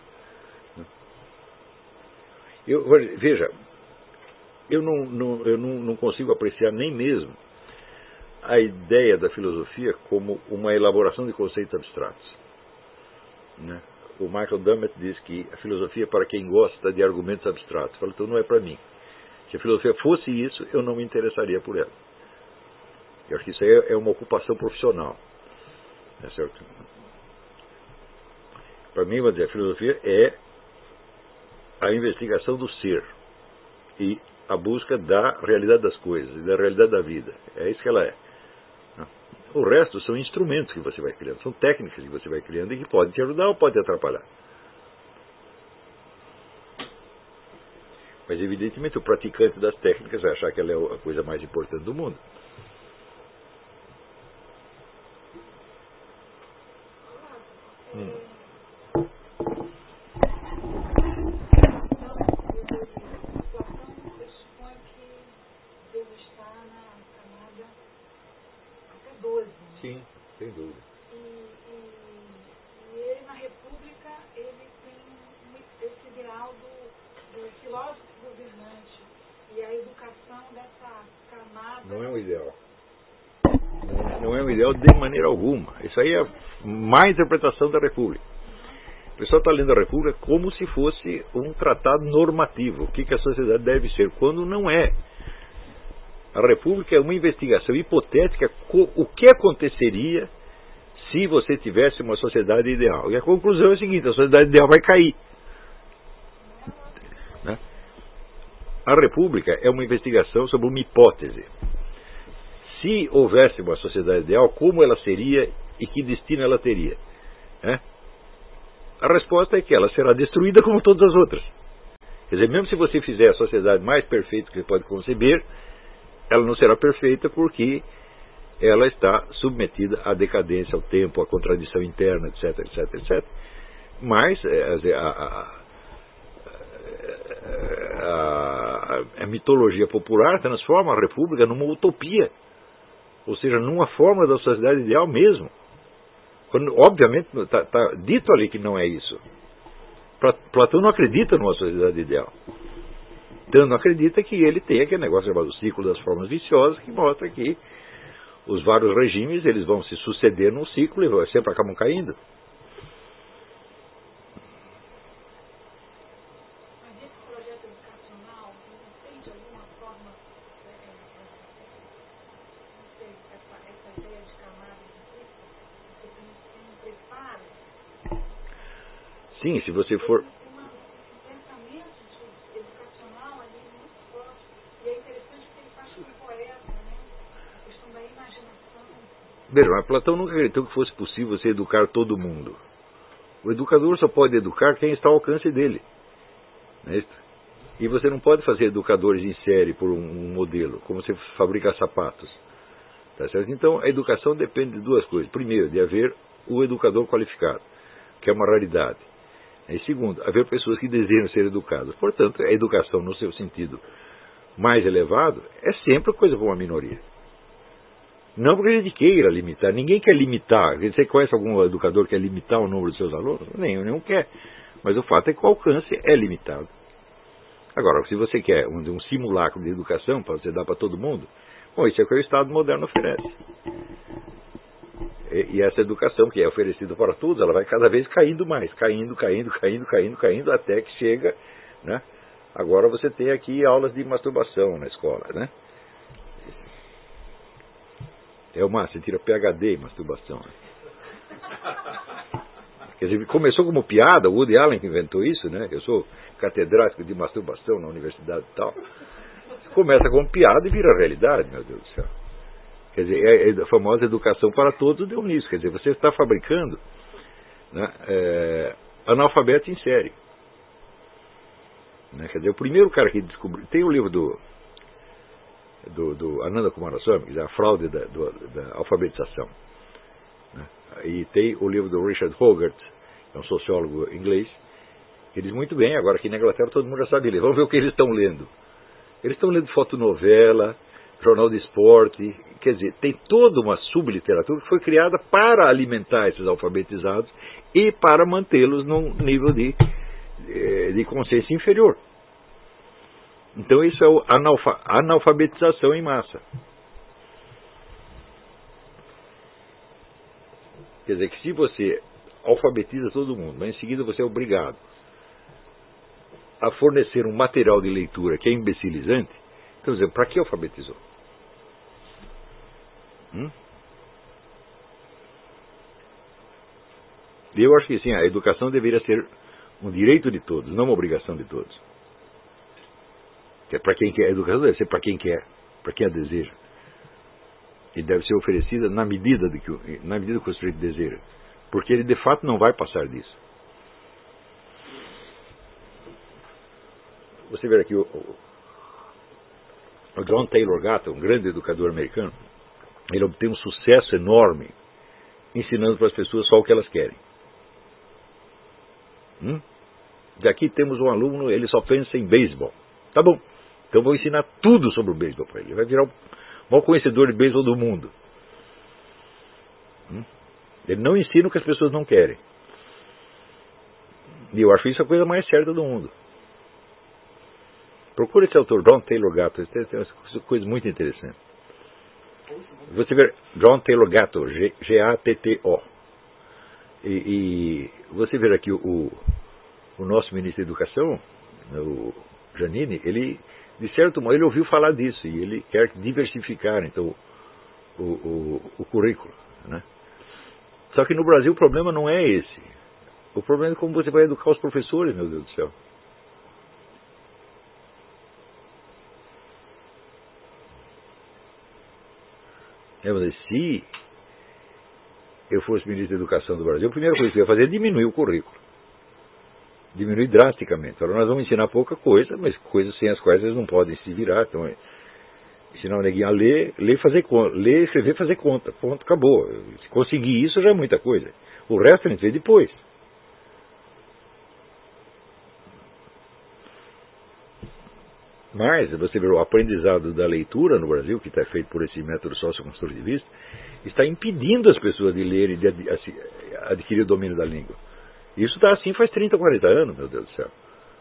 Speaker 1: Eu, veja, eu, não, não, eu não, não consigo apreciar nem mesmo a ideia da filosofia como uma elaboração de conceitos abstratos. Né? O Michael Dummett diz que a filosofia é para quem gosta de argumentos abstratos. Fala, então não é para mim. Se a filosofia fosse isso, eu não me interessaria por ela. Eu acho que isso aí é uma ocupação profissional. É certo? Para mim, vou dizer, a filosofia é a investigação do ser e a busca da realidade das coisas, da realidade da vida. É isso que ela é. O resto são instrumentos que você vai criando, são técnicas que você vai criando e que podem te ajudar ou podem te atrapalhar. Mas, evidentemente, o praticante das técnicas vai achar que ela é a coisa mais importante do mundo. Hum. Sim, sem dúvida.
Speaker 2: E, e, e ele, na República, ele tem esse ideal do, do filósofo governante e a educação dessa camada.
Speaker 1: Não é um ideal. Não é um ideal de maneira alguma. Isso aí é má interpretação da República. O pessoal está lendo a República como se fosse um tratado normativo. O que, que a sociedade deve ser, quando não é. A República é uma investigação hipotética o que aconteceria se você tivesse uma sociedade ideal. E a conclusão é a seguinte, a sociedade ideal vai cair. Né? A República é uma investigação sobre uma hipótese. Se houvesse uma sociedade ideal, como ela seria e que destino ela teria? Né? A resposta é que ela será destruída como todas as outras. Quer dizer, mesmo se você fizer a sociedade mais perfeita que você pode conceber, ela não será perfeita porque ela está submetida à decadência, ao tempo, à contradição interna, etc, etc, etcétera. Mas a, a, a, a mitologia popular transforma a república numa utopia, ou seja, numa forma da sociedade ideal mesmo. Quando, obviamente, está tá dito ali que não é isso. Platão não acredita numa sociedade ideal. Então não acredita que ele tem aquele negócio chamado ciclo das formas viciosas, que mostra que os vários regimes eles vão se suceder num ciclo e sempre acabam caindo.
Speaker 2: Mas esse projeto educacional não tem de alguma forma, é, não sei, essa, essa ideia de camadas de ciclo? Você tem, tem um preparo?
Speaker 1: Sim, se você for... Veja, mas Platão nunca acreditou que fosse possível você educar todo mundo. O educador só pode educar quem está ao alcance dele. Não é isso? E você não pode fazer educadores em série por um, um modelo, como você fabrica sapatos. Tá certo? Então, a educação depende de duas coisas. Primeiro, de haver o educador qualificado, que é uma raridade. E segundo, haver pessoas que desejam ser educadas. Portanto, a educação, no seu sentido mais elevado, é sempre coisa para uma minoria. Não porque a gente queira limitar. Ninguém quer limitar. Você conhece algum educador que quer limitar o número de seus alunos? Nenhum, nenhum quer. Mas o fato é que o alcance é limitado. Agora, se você quer um, um simulacro de educação para você dar para todo mundo, bom, isso é o que o Estado moderno oferece. E, e essa educação que é oferecida para todos, ela vai cada vez caindo mais. Caindo, caindo, caindo, caindo, caindo, até que chega, né? Agora você tem aqui aulas de masturbação na escola, né? É uma, você tira P H D em masturbação. Quer dizer, começou como piada, o Woody Allen que inventou isso, né? Eu sou catedrático de masturbação na universidade e tal. Começa como piada e vira realidade, meu Deus do céu. Quer dizer, é a famosa educação para todos deu nisso. Quer dizer, você está fabricando, né, é, analfabeto em série. Né? Quer dizer, o primeiro cara que descobriu... Tem o livro do... do, do Ananda Kumaraswamy, que é a fraude da, do, da alfabetização. Né? E tem o livro do Richard Hogarth, que é um sociólogo inglês, que diz muito bem, agora aqui na Inglaterra todo mundo já sabe ler. Vamos ver o que eles estão lendo. Eles estão lendo fotonovela, jornal de esporte, quer dizer, tem toda uma subliteratura que foi criada para alimentar esses alfabetizados e para mantê-los num nível de, de consciência inferior. Então isso é a analfa, analfabetização em massa. Quer dizer que se você alfabetiza todo mundo, mas em seguida você é obrigado a fornecer um material de leitura que é imbecilizante, então, dizendo, para que alfabetizou? Hum? E eu acho que sim, a educação deveria ser um direito de todos, não uma obrigação de todos. Que é para quem quer. A educação deve ser para quem quer, para quem a deseja. E deve ser oferecida na medida, de que, na medida que o sujeito deseja. Porque ele de fato não vai passar disso. Você vê aqui o, o John Taylor Gatto, um grande educador americano, ele obtém um sucesso enorme ensinando para as pessoas só o que elas querem. Hum? Daqui temos um aluno, ele só pensa em beisebol. Tá bom, então vou ensinar tudo sobre o beisebol para ele. Ele vai virar o maior conhecedor de beisebol do mundo. Hum? Ele não ensina o que as pessoas não querem. E eu acho isso a coisa mais certa do mundo. Procure esse autor, John Taylor Gatto. Ele tem uma coisa muito interessante. Você vê John Taylor Gatto, G A T T O. E, e você vê aqui o, o, o nosso ministro da Educação, o Giannini, ele, de certo modo, ele ouviu falar disso e ele quer diversificar, então, o, o, o currículo, né? Só que no Brasil o problema não é esse. O problema é como você vai educar os professores, meu Deus do céu. É, mas se eu fosse ministro da Educação do Brasil, a primeira coisa que eu ia fazer é diminuir o currículo. Diminuir drasticamente. Agora nós vamos ensinar pouca coisa, mas coisas sem as quais eles não podem se virar. Então, Ensinar o neguinho a ler, ler e fazer conta. Ler, escrever, fazer conta. Ponto, acabou. Se conseguir isso já é muita coisa. O resto a gente vê depois. Mas, você vê, o aprendizado da leitura no Brasil, que está feito por esse método socioconstrutivista, está impedindo as pessoas de ler e de adquirir o domínio da língua. Isso está assim faz trinta, quarenta anos, meu Deus do céu.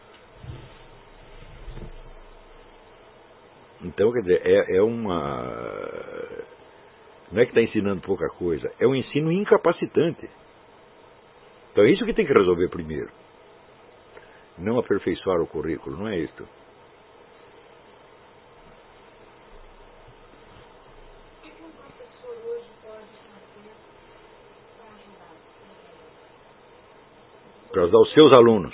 Speaker 1: Então, quer dizer, é, é uma... Não é que está ensinando pouca coisa, é um ensino incapacitante. Então é isso que tem que resolver primeiro. Não aperfeiçoar o currículo, não é isso. Para ajudar os seus alunos.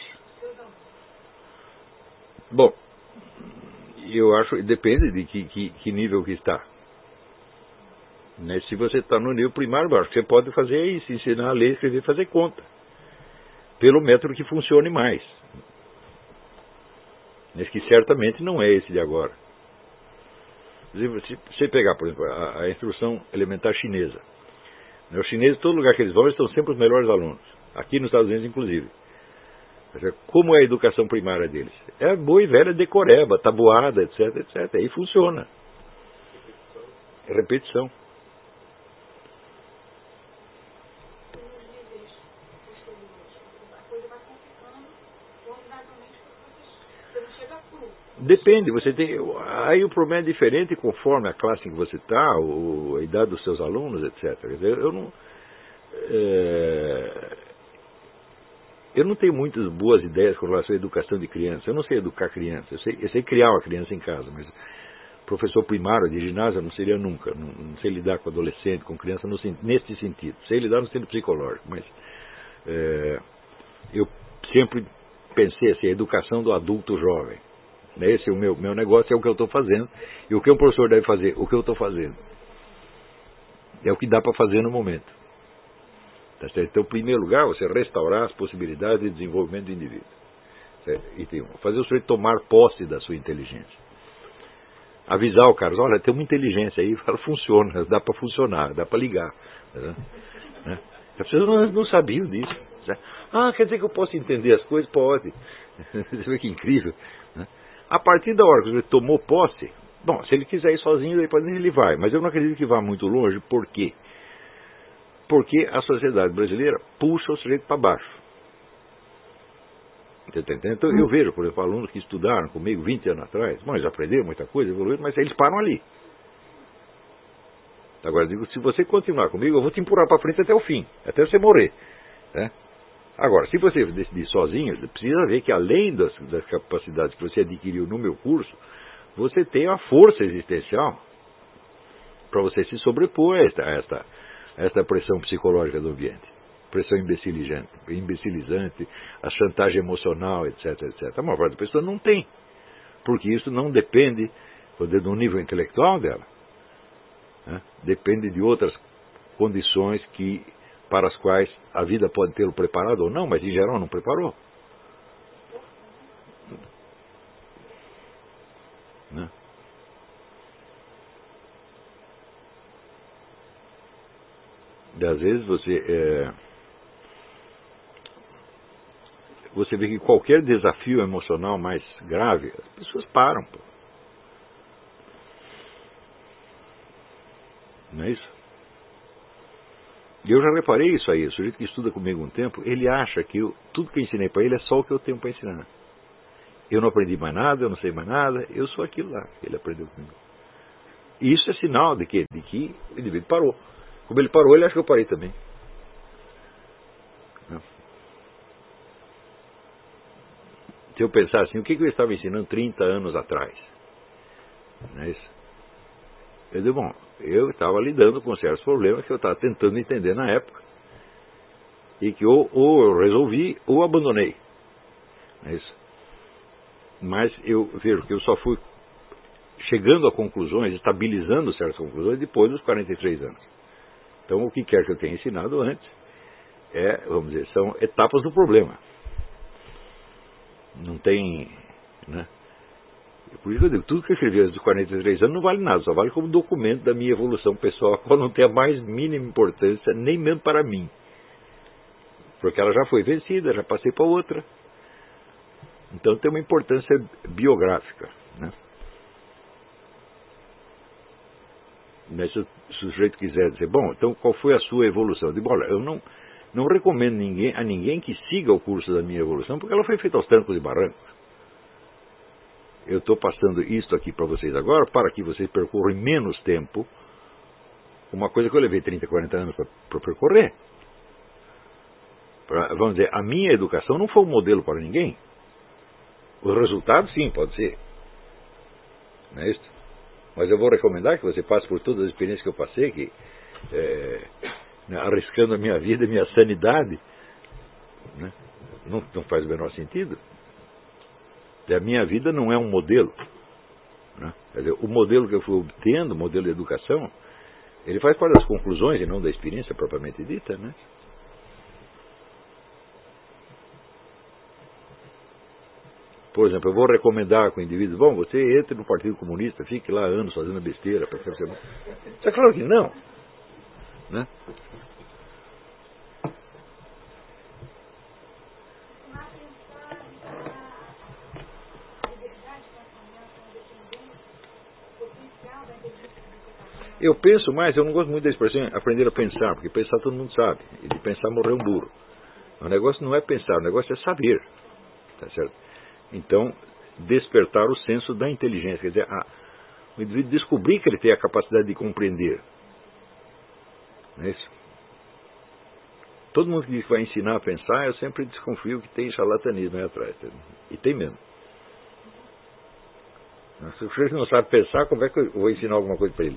Speaker 1: Bom, eu acho, depende de que, que, que nível que está. Né? Se você está no nível primário, eu acho que você pode fazer isso, ensinar a ler, escrever, fazer conta. Pelo método que funcione mais. Mas que certamente não é esse de agora. Se você pegar, por exemplo, a, a instrução elementar chinesa. Os chineses, todo lugar que eles vão, eles estão sempre os melhores alunos. Aqui nos Estados Unidos, inclusive. Como é a educação primária deles? É boa e velha decoreba, tabuada, etc, etcétera. Aí funciona. É repetição. Depende, você tem. Aí o problema é diferente conforme a classe em que você está, a idade dos seus alunos, etcétera. Eu não. É, eu não tenho muitas boas ideias com relação à educação de criança. Eu não sei educar criança. Eu sei, eu sei criar uma criança em casa, mas professor primário de ginásio eu não seria nunca. Não, não sei lidar com adolescente, com criança no, nesse sentido. Sei lidar no sentido psicológico, mas é, eu sempre pensei assim, a educação do adulto jovem. Esse é o meu, meu negócio, é o que eu estou fazendo. E o que um professor deve fazer? O que eu estou fazendo. É o que dá para fazer no momento. Tá certo? Então, em primeiro lugar, você restaurar as possibilidades de desenvolvimento do indivíduo. Certo? E tem, fazer o sujeito tomar posse da sua inteligência. Avisar o cara, olha, tem uma inteligência aí, fala, funciona, dá para funcionar, dá para ligar. Tá, né? As pessoas não, não sabiam disso. Certo? Ah, quer dizer que eu posso entender as coisas? Pode. Você vê que incrível. Né? A partir da hora que ele tomou posse, bom, se ele quiser ir sozinho, depois ele vai. Mas eu não acredito que vá muito longe. Por quê? Porque a sociedade brasileira puxa o sujeito para baixo. Então eu vejo, por exemplo, alunos que estudaram comigo vinte anos atrás, bom, eles aprenderam muita coisa, evoluíram, mas eles param ali. Agora eu digo, se você continuar comigo, eu vou te empurrar para frente até o fim, até você morrer. Né? Agora, se você decidir sozinho, precisa ver que além das, das capacidades que você adquiriu no meu curso, você tem a força existencial para você se sobrepor a esta, a esta, a esta pressão psicológica do ambiente. Pressão imbecilizante, imbecilizante, a chantagem emocional, etc, etcétera. A maior parte das pessoas não tem, porque isso não depende do nível intelectual dela. Né? Depende de outras condições que... para as quais a vida pode tê-lo preparado ou não, mas em geral não preparou. Né? E às vezes você é, você vê que qualquer desafio emocional mais grave, as pessoas param. Pô. Não é isso? E eu já reparei isso aí, o sujeito que estuda comigo um tempo, ele acha que eu, tudo que eu ensinei para ele é só o que eu tenho para ensinar. Eu não aprendi mais nada, eu não sei mais nada, eu sou aquilo lá que ele aprendeu comigo. E isso é sinal de que, de que o indivíduo parou. Como ele parou, ele acha que eu parei também. Se eu pensar assim, o que eu estava ensinando trinta anos atrás? Não é isso? Eu digo, bom, eu estava lidando com certos problemas que eu estava tentando entender na época e que ou, ou eu resolvi ou abandonei. Não é isso? Mas eu vejo que eu só fui chegando a conclusões, estabilizando certas conclusões depois dos quarenta e três anos. Então, o que quer que eu tenha ensinado antes é, vamos dizer, são etapas do problema. Não tem, né? Por isso que eu digo, tudo que eu escrevi antes dos quarenta e três anos não vale nada, só vale como documento da minha evolução pessoal, a qual não tem a mais mínima importância, nem mesmo para mim. Porque ela já foi vencida, já passei para outra. Então tem uma importância biográfica, né? Mas se o sujeito quiser dizer, bom, então qual foi a sua evolução? Eu digo, olha, eu não, não recomendo ninguém, a ninguém que siga o curso da minha evolução, porque ela foi feita aos trancos e barrancos. Eu estou passando isto aqui para vocês agora, para que vocês percorram em menos tempo uma coisa que eu levei trinta, quarenta anos para percorrer. Pra, vamos dizer, a minha educação não foi um modelo para ninguém. O resultado, sim, pode ser. Não é isso? Mas eu vou recomendar que você passe por todas as experiências que eu passei, que, é, arriscando a minha vida, a minha sanidade, né? não, não faz o menor sentido. A minha vida não é um modelo, né? Quer dizer, o modelo que eu fui obtendo, o modelo de educação, ele faz parte das conclusões e não da experiência propriamente dita, né? Por exemplo, eu vou recomendar com o indivíduo, bom, você entre no Partido Comunista, fique lá anos fazendo besteira. Para você... É claro que não, né? Eu penso mais, eu não gosto muito da expressão aprender a pensar, porque pensar todo mundo sabe, e de pensar morrer um burro. O negócio não é pensar, o negócio é saber, tá certo? Então, despertar o senso da inteligência, quer dizer, a, o indivíduo descobrir que ele tem a capacidade de compreender. Não é isso? Todo mundo que diz que vai ensinar a pensar, eu sempre desconfio que tem charlatanismo aí atrás, e tem mesmo. Se o sujeito não sabe pensar, como é que eu vou ensinar alguma coisa para ele?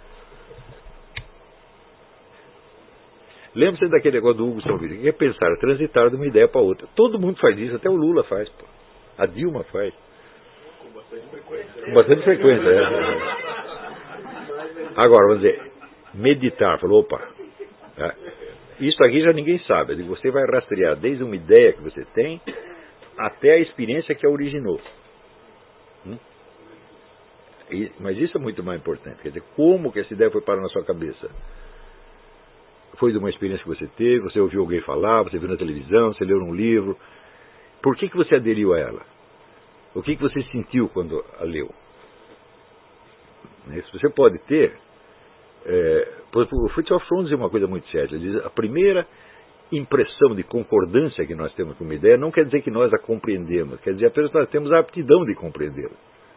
Speaker 1: Lembra-se daquele negócio do Hugo São Vito, que é pensar, é transitar de uma ideia para outra. Todo mundo faz isso, até o Lula faz, pô. A Dilma faz.
Speaker 4: Com bastante frequência.
Speaker 1: Com bastante frequência, é. Agora, vamos dizer, meditar, falou, opa, é, isso aqui já ninguém sabe. Você vai rastrear desde uma ideia que você tem até a experiência que a originou. Hum? E, mas isso é muito mais importante. Quer dizer, como que essa ideia foi parar na sua cabeça? Foi de uma experiência que você teve, você ouviu alguém falar, você viu na televisão, você leu num livro. Por que que você aderiu a ela? O que que você sentiu quando a leu? Isso você pode ter. É, o Fritz Hoffmann diz uma coisa muito séria. Ele diz, a primeira impressão de concordância que nós temos com uma ideia não quer dizer que nós a compreendemos, quer dizer apenas que nós temos a aptidão de compreendê-la.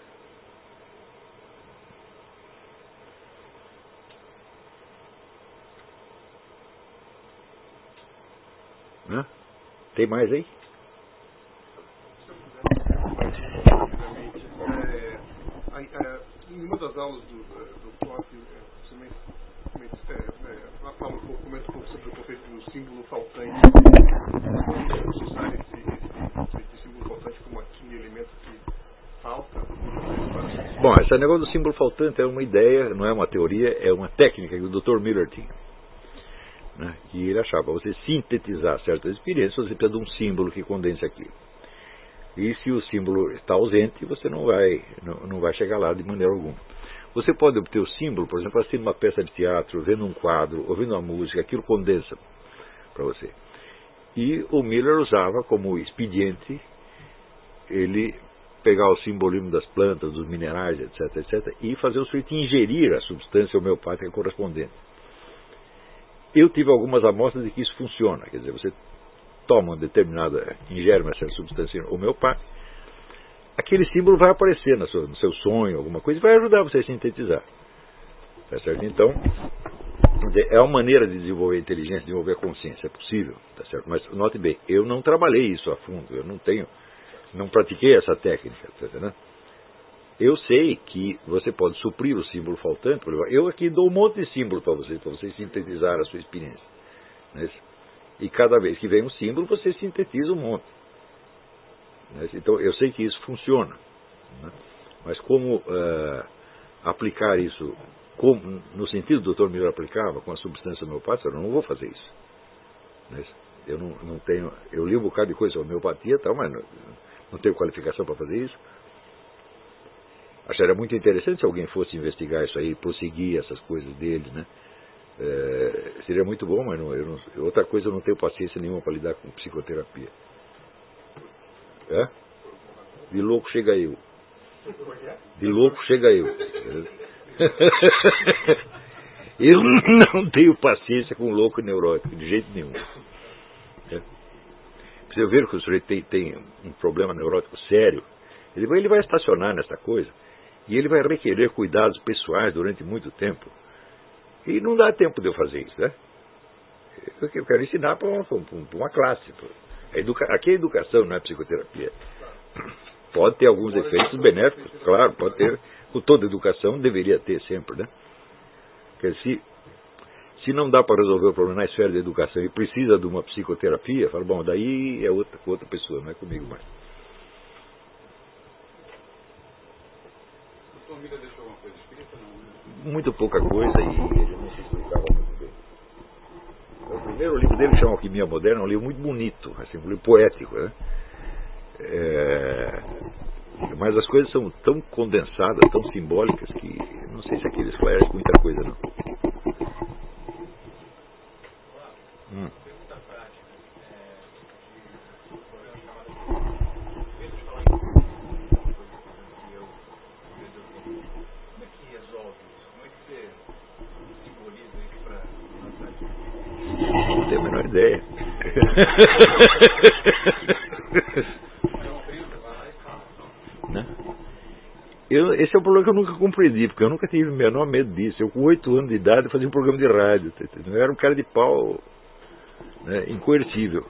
Speaker 1: Né? Tem mais aí?
Speaker 4: É, é, em uma das aulas do, do Klopp, você me, me, é, é, fala um pouco, comenta um pouco sobre o conceito do símbolo faltante. Você usar esse, esse, esse símbolo faltante como aquele elemento que falta.
Speaker 1: Bom, esse negócio do símbolo faltante é uma ideia, não é uma teoria, é uma técnica que o doutor Miller tinha. Né, que ele achava, para você sintetizar certas experiências, você precisa de um símbolo que condense aquilo. E se o símbolo está ausente, você não vai, não, não vai chegar lá de maneira alguma. Você pode obter o símbolo, por exemplo, assistindo uma peça de teatro, vendo um quadro, ouvindo uma música, aquilo condensa para você. E o Miller usava como expediente ele pegar o simbolismo das plantas, dos minerais, etc, etc, e fazer o sujeito ingerir a substância homeopática correspondente. Eu tive algumas amostras de que isso funciona, quer dizer, você toma uma determinada, ingere uma certa substância homeopática, aquele símbolo vai aparecer na sua, no seu sonho, alguma coisa, e vai ajudar você a sintetizar. Tá certo? Então, é uma maneira de desenvolver a inteligência, desenvolver a consciência, é possível, tá certo? Mas note bem, eu não trabalhei isso a fundo, eu não tenho, não pratiquei essa técnica, tá certo, né? Eu sei que você pode suprir o símbolo faltante. Eu aqui dou um monte de símbolo para vocês, para vocês sintetizar a sua experiência. Né? E cada vez que vem um símbolo, você sintetiza um monte. Né? Então, eu sei que isso funciona. Né? Mas como uh, aplicar isso, como, no sentido que o doutor Miller aplicava, com a substância homeopática, eu não vou fazer isso. Né? Eu não, não tenho... Eu li um bocado de coisa sobre homeopatia, tal, mas não, não tenho qualificação para fazer isso. Acharia muito interessante se alguém fosse investigar isso aí, prosseguir essas coisas dele, né? É, seria muito bom, mas não, eu não, outra coisa, eu não tenho paciência nenhuma para lidar com psicoterapia. É? De louco chega eu. De louco chega eu. Eu não tenho paciência com louco neurótico, de jeito nenhum. É? Você ver que o sujeito tem, tem um problema neurótico sério, ele vai, ele vai estacionar nessa coisa e ele vai requerer cuidados pessoais durante muito tempo. E não dá tempo de eu fazer isso, né? Eu quero ensinar para uma, uma classe. Educa... Aqui é educação, não é psicoterapia. Pode ter alguns efeitos benéficos, claro, pode ter. Com toda educação deveria ter sempre, né? Porque se, se não dá para resolver o problema na esfera da educação e precisa de uma psicoterapia, fala, bom, daí é outra, outra pessoa, não é comigo mais.
Speaker 8: A sua vida deixou alguma coisa escrita? Não?
Speaker 1: Muito pouca coisa e ele não se explicava muito bem. O primeiro livro dele chama Alquimia Moderna, é um livro muito bonito, assim, um livro poético, né? É, mas as coisas são tão condensadas, tão simbólicas, que não sei se aquilo esclarece muita coisa, não. Hum. Não tenho a menor ideia. Né? Eu, esse é o problema que eu nunca compreendi, porque eu nunca tive o menor medo disso. Eu, com oito anos de idade, fazia um programa de rádio. Eu era um cara de pau, né, incoercível.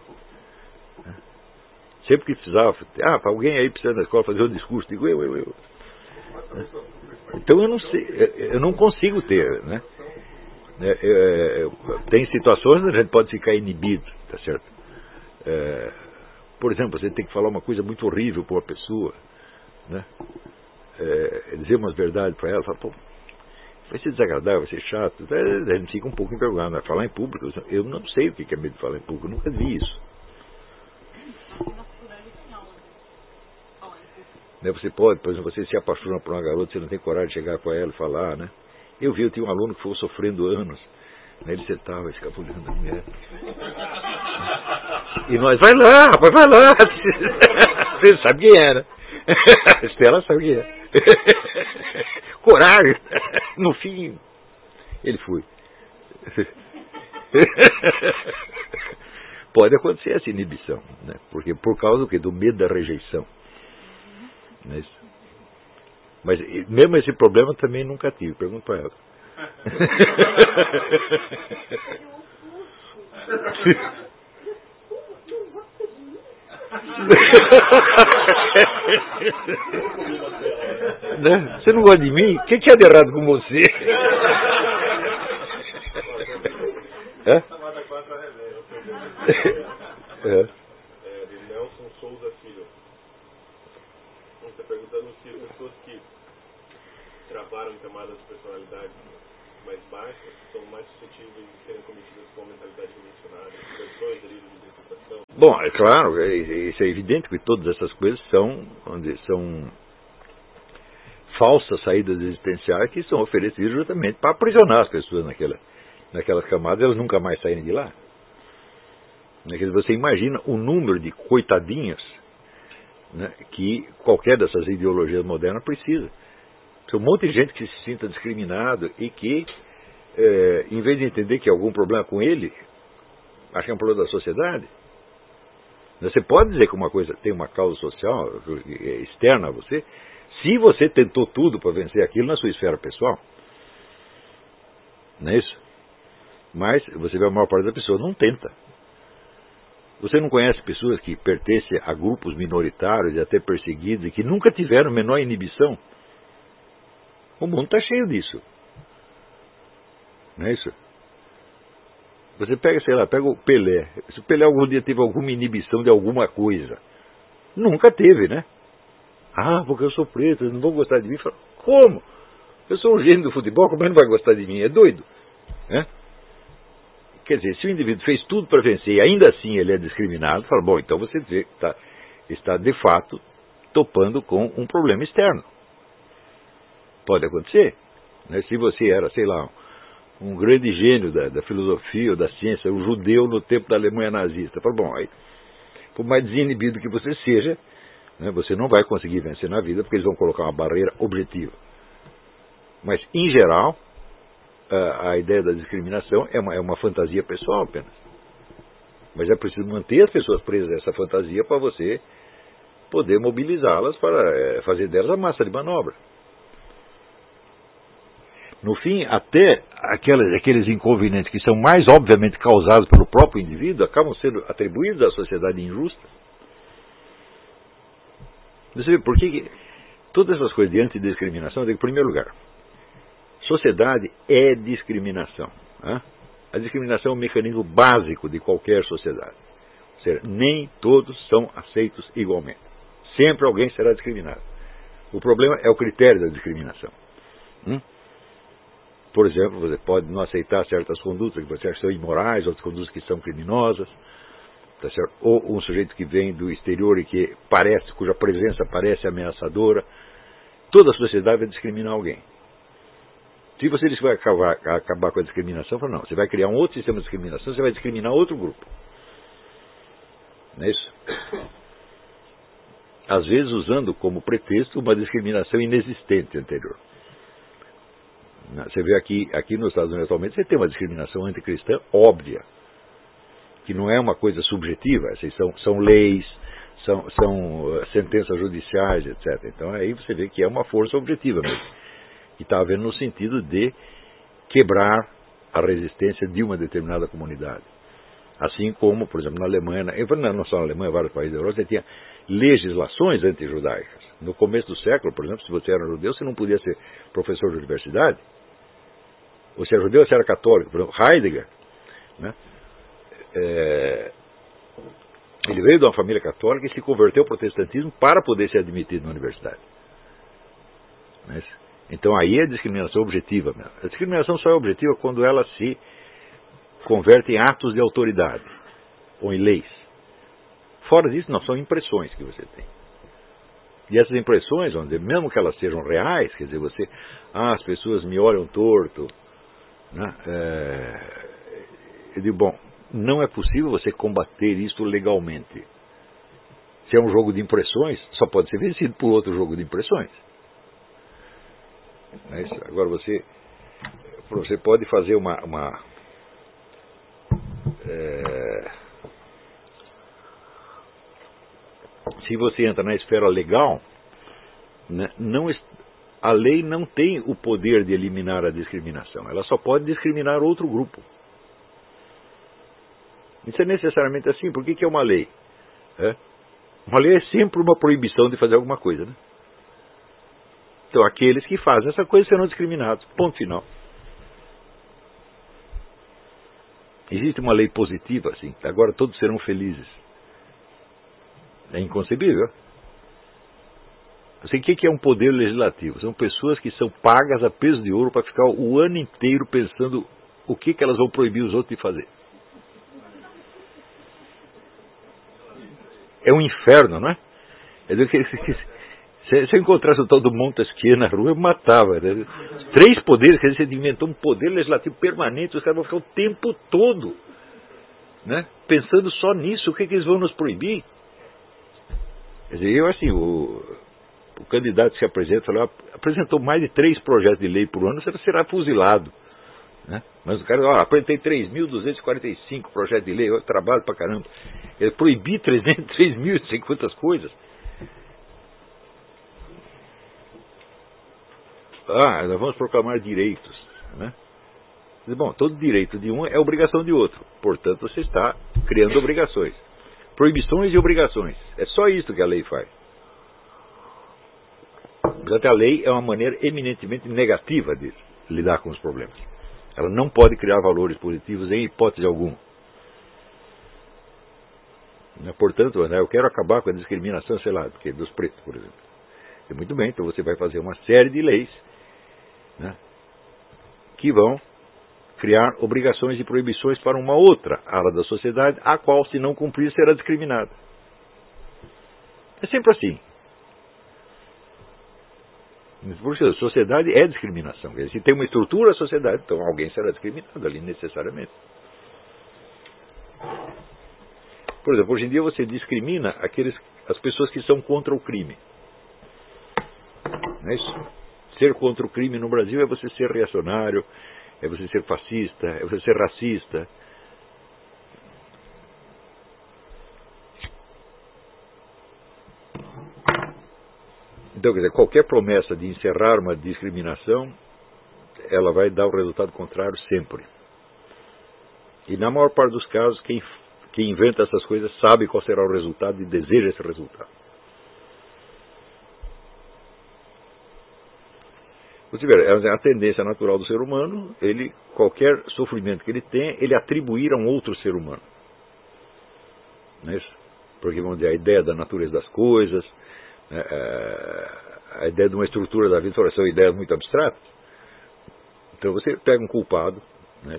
Speaker 1: Sempre que precisava, ah, para alguém aí precisando da escola fazer um discurso, digo eu, eu, eu. Então eu não sei, eu não consigo ter, né? É, é, é, tem situações onde a gente pode ficar inibido, tá certo? É, por exemplo, você tem que falar uma coisa muito horrível para uma pessoa, né? É, dizer umas verdades para ela, fala, pô, vai ser desagradável, vai ser chato, a gente fica um pouco envergonhado, né? Falar em público, eu não sei o que é medo de falar em público, eu nunca vi isso. Né? Você pode, por exemplo, você se apaixona por uma garota, você não tem coragem de chegar com ela e falar, né? Eu vi, eu tinha um aluno que foi sofrendo anos, né? Ele sentava escapulhando a mulher. E nós, vai lá, rapaz, vai lá. Você sabe quem era. A Estela sabe quem é. Coragem. No fim, ele foi. Pode acontecer essa inibição, né? Porque por causa do quê? Do medo da rejeição. Né? Mas mesmo esse problema também nunca tive. Pergunta para ela. Né? Você não gosta de mim? O que, que é de errado com você? É? É.
Speaker 4: É, de Nelson Souza Filho. Está perguntando se pessoas que travaram em camadas de personalidade mais baixas são mais suscetíveis de serem cometidas com a mentalidade dimensionada, versões de livros de interpretação.
Speaker 1: Bom, é claro, é, isso é evidente que todas essas coisas são, onde são falsas saídas existenciais que são oferecidas justamente para aprisionar as pessoas naquela, naquelas camadas, elas nunca mais saírem de lá. Você imagina o número de coitadinhas, né, que qualquer dessas ideologias modernas precisa. Tem um monte de gente que se sinta discriminado e que, é, em vez de entender que há algum problema com ele, acha que é um problema da sociedade. Você pode dizer que uma coisa tem uma causa social externa a você, se você tentou tudo para vencer aquilo na sua esfera pessoal. Não é isso? Mas você vê a maior parte das pessoas não tenta. Você não conhece pessoas que pertencem a grupos minoritários e até perseguidos e que nunca tiveram a menor inibição? O mundo está cheio disso. Não é isso? Você pega, sei lá, pega o Pelé. Se o Pelé algum dia teve alguma inibição de alguma coisa, nunca teve, né? Ah, porque eu sou preto, eles não vão gostar de mim. Fala, como? Eu sou um gênio do futebol, como é que não vai gostar de mim? É doido? Né? Quer dizer, se o indivíduo fez tudo para vencer e ainda assim ele é discriminado, fala, bom, então você vê que tá, está de fato topando com um problema externo. Pode acontecer. Né? Se você era, sei lá, um grande gênio da, da filosofia ou da ciência, um judeu no tempo da Alemanha nazista. Fala, bom, aí, por mais desinibido que você seja, né, você não vai conseguir vencer na vida, porque eles vão colocar uma barreira objetiva. Mas, em geral, a, a ideia da discriminação é uma, é uma fantasia pessoal apenas. Mas é preciso manter as pessoas presas a essa fantasia para você poder mobilizá-las para é, fazer delas a massa de manobra. No fim, até aquelas, aqueles inconvenientes que são mais obviamente causados pelo próprio indivíduo acabam sendo atribuídos à sociedade injusta. Você vê por que, que todas essas coisas de antidiscriminação, em primeiro lugar, sociedade é discriminação. Né? A discriminação é um mecanismo básico de qualquer sociedade. Ou seja, nem todos são aceitos igualmente. Sempre alguém será discriminado. O problema é o critério da discriminação. Hum? Por exemplo, você pode não aceitar certas condutas que você acha que são imorais, outras condutas que são criminosas. Tá certo? Ou um sujeito que vem do exterior e que parece, cuja presença parece ameaçadora. Toda a sociedade vai discriminar alguém. Se você diz que vai acabar, acabar com a discriminação, fala, não, você vai criar um outro sistema de discriminação, você vai discriminar outro grupo. Não é isso? Às vezes usando como pretexto uma discriminação inexistente anterior. Você vê aqui, aqui nos Estados Unidos atualmente, você tem uma discriminação anticristã óbvia, que não é uma coisa subjetiva, essas são, são leis, são, são uh, sentenças judiciais, etcétera. Então aí você vê que é uma força objetiva mesmo, que está havendo no sentido de quebrar a resistência de uma determinada comunidade. Assim como, por exemplo, na Alemanha, não só na Alemanha, vários países da Europa, você tinha legislações antijudaicas. No começo do século, por exemplo, se você era judeu, você não podia ser professor de universidade. Ou se era judeu, você era católico. Por exemplo, Heidegger, né? É, ele veio de uma família católica e se converteu ao protestantismo para poder ser admitido na universidade. Mas, então aí é discriminação objetiva mesmo. A discriminação só é objetiva quando ela se converte em atos de autoridade ou em leis. Fora disso, não, são impressões que você tem. E essas impressões, vamos dizer, mesmo que elas sejam reais, quer dizer, você, ah, as pessoas me olham torto, né? É, eu digo, bom, não é possível você combater isso legalmente. Se é um jogo de impressões, só pode ser vencido por outro jogo de impressões. É isso. Agora você, você pode fazer uma, uma é, se você entra na esfera legal, né, não, a lei não tem o poder de eliminar a discriminação. Ela só pode discriminar outro grupo. Isso é necessariamente assim. Por que, que é uma lei? É? Uma lei é sempre uma proibição de fazer alguma coisa. Né? Então aqueles que fazem essa coisa serão discriminados. Ponto final. Existe uma lei positiva assim. Agora todos serão felizes. É inconcebível. Assim, o que é um poder legislativo? São pessoas que são pagas a peso de ouro para ficar o ano inteiro pensando o que, que elas vão proibir os outros de fazer. É um inferno, não é? Se eu encontrasse o tal do Montesquieu na rua, eu matava. Né? Três poderes, quer dizer, você inventou um poder legislativo permanente, os caras vão ficar o tempo todo, né? Pensando só nisso, o que, que eles vão nos proibir? Quer dizer, eu assim, o, o candidato que se apresenta, falou, apresentou mais de três projetos de lei por ano, você será fuzilado. Né? Mas o cara, ó, apresentei três mil duzentos e quarenta e cinco projetos de lei, eu trabalho pra caramba. Eu proibi três mil e não sei quantas coisas. Ah, nós vamos proclamar direitos. Né? Bom, todo direito de um é obrigação de outro. Portanto, você está criando obrigações. Proibições e obrigações. É só isso que a lei faz. Portanto, a lei é uma maneira eminentemente negativa de lidar com os problemas. Ela não pode criar valores positivos em hipótese alguma. Portanto, eu quero acabar com a discriminação, sei lá, dos pretos, por exemplo. E muito bem, então você vai fazer uma série de leis, né, que vão criar obrigações e proibições para uma outra área da sociedade, a qual, se não cumprir, será discriminada. É sempre assim. Por isso, a sociedade é discriminação. Se tem uma estrutura, a sociedade, então alguém será discriminado ali necessariamente. Por exemplo, hoje em dia você discrimina aqueles, as pessoas que são contra o crime. Não é isso? Ser contra o crime no Brasil é você ser reacionário, é você ser fascista, é você ser racista. Então, quer dizer, qualquer promessa de encerrar uma discriminação, ela vai dar o resultado contrário sempre. E na maior parte dos casos, quem, quem inventa essas coisas sabe qual será o resultado e deseja esse resultado. Você vê, é a tendência natural do ser humano, ele, qualquer sofrimento que ele tem, ele atribuir a um outro ser humano. Não é isso? Porque, vamos dizer, a ideia da natureza das coisas, a ideia de uma estrutura da vida, são ideias muito abstratas. Então você pega um culpado, né?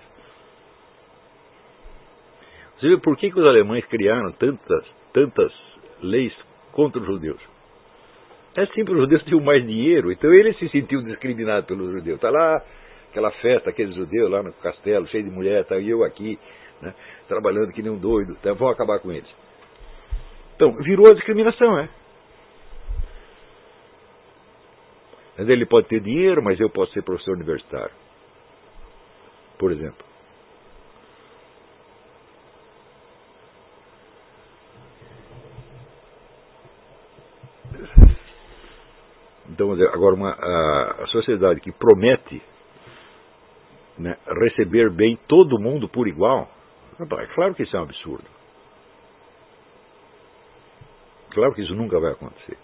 Speaker 1: Você vê por que, que os alemães criaram tantas, tantas leis contra os judeus? É simples, os judeus tinham mais dinheiro, então eles se sentiam discriminados pelos judeus. Está lá aquela festa, aqueles judeus lá no castelo, cheio de mulher, tá, e eu aqui, né, trabalhando que nem um doido, então vão acabar com eles. Então, virou a discriminação, é. Mas ele pode ter dinheiro, mas eu posso ser professor universitário. Por exemplo. Então, agora, uma, a, a sociedade que promete, né, receber bem todo mundo por igual, é claro que isso é um absurdo. Claro que isso nunca vai acontecer.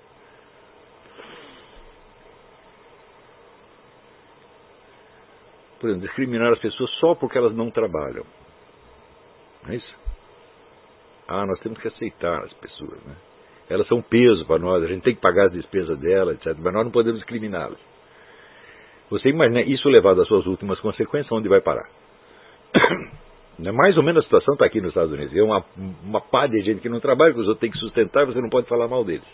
Speaker 1: Por exemplo, discriminar as pessoas só porque elas não trabalham. Não é isso? Ah, nós temos que aceitar as pessoas, né? Elas são um peso para nós, a gente tem que pagar as despesas delas, etcétera. Mas nós não podemos discriminá-las. Você imagina isso levado às suas últimas consequências, onde vai parar? Mais ou menos a situação está aqui nos Estados Unidos. É uma, uma pá de gente que não trabalha, que os outros têm que sustentar, você não pode falar mal deles.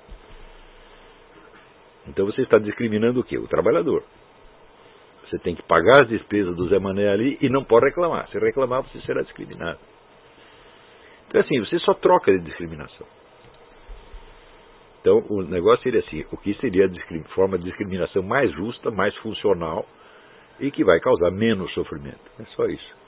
Speaker 1: Então você está discriminando o quê? O trabalhador. Você tem que pagar as despesas do Zé Mané ali e não pode reclamar. Se reclamar, você será discriminado. Então assim, você só troca de discriminação. Então o negócio seria assim, o que seria a forma de discriminação mais justa, mais funcional e que vai causar menos sofrimento. É só isso.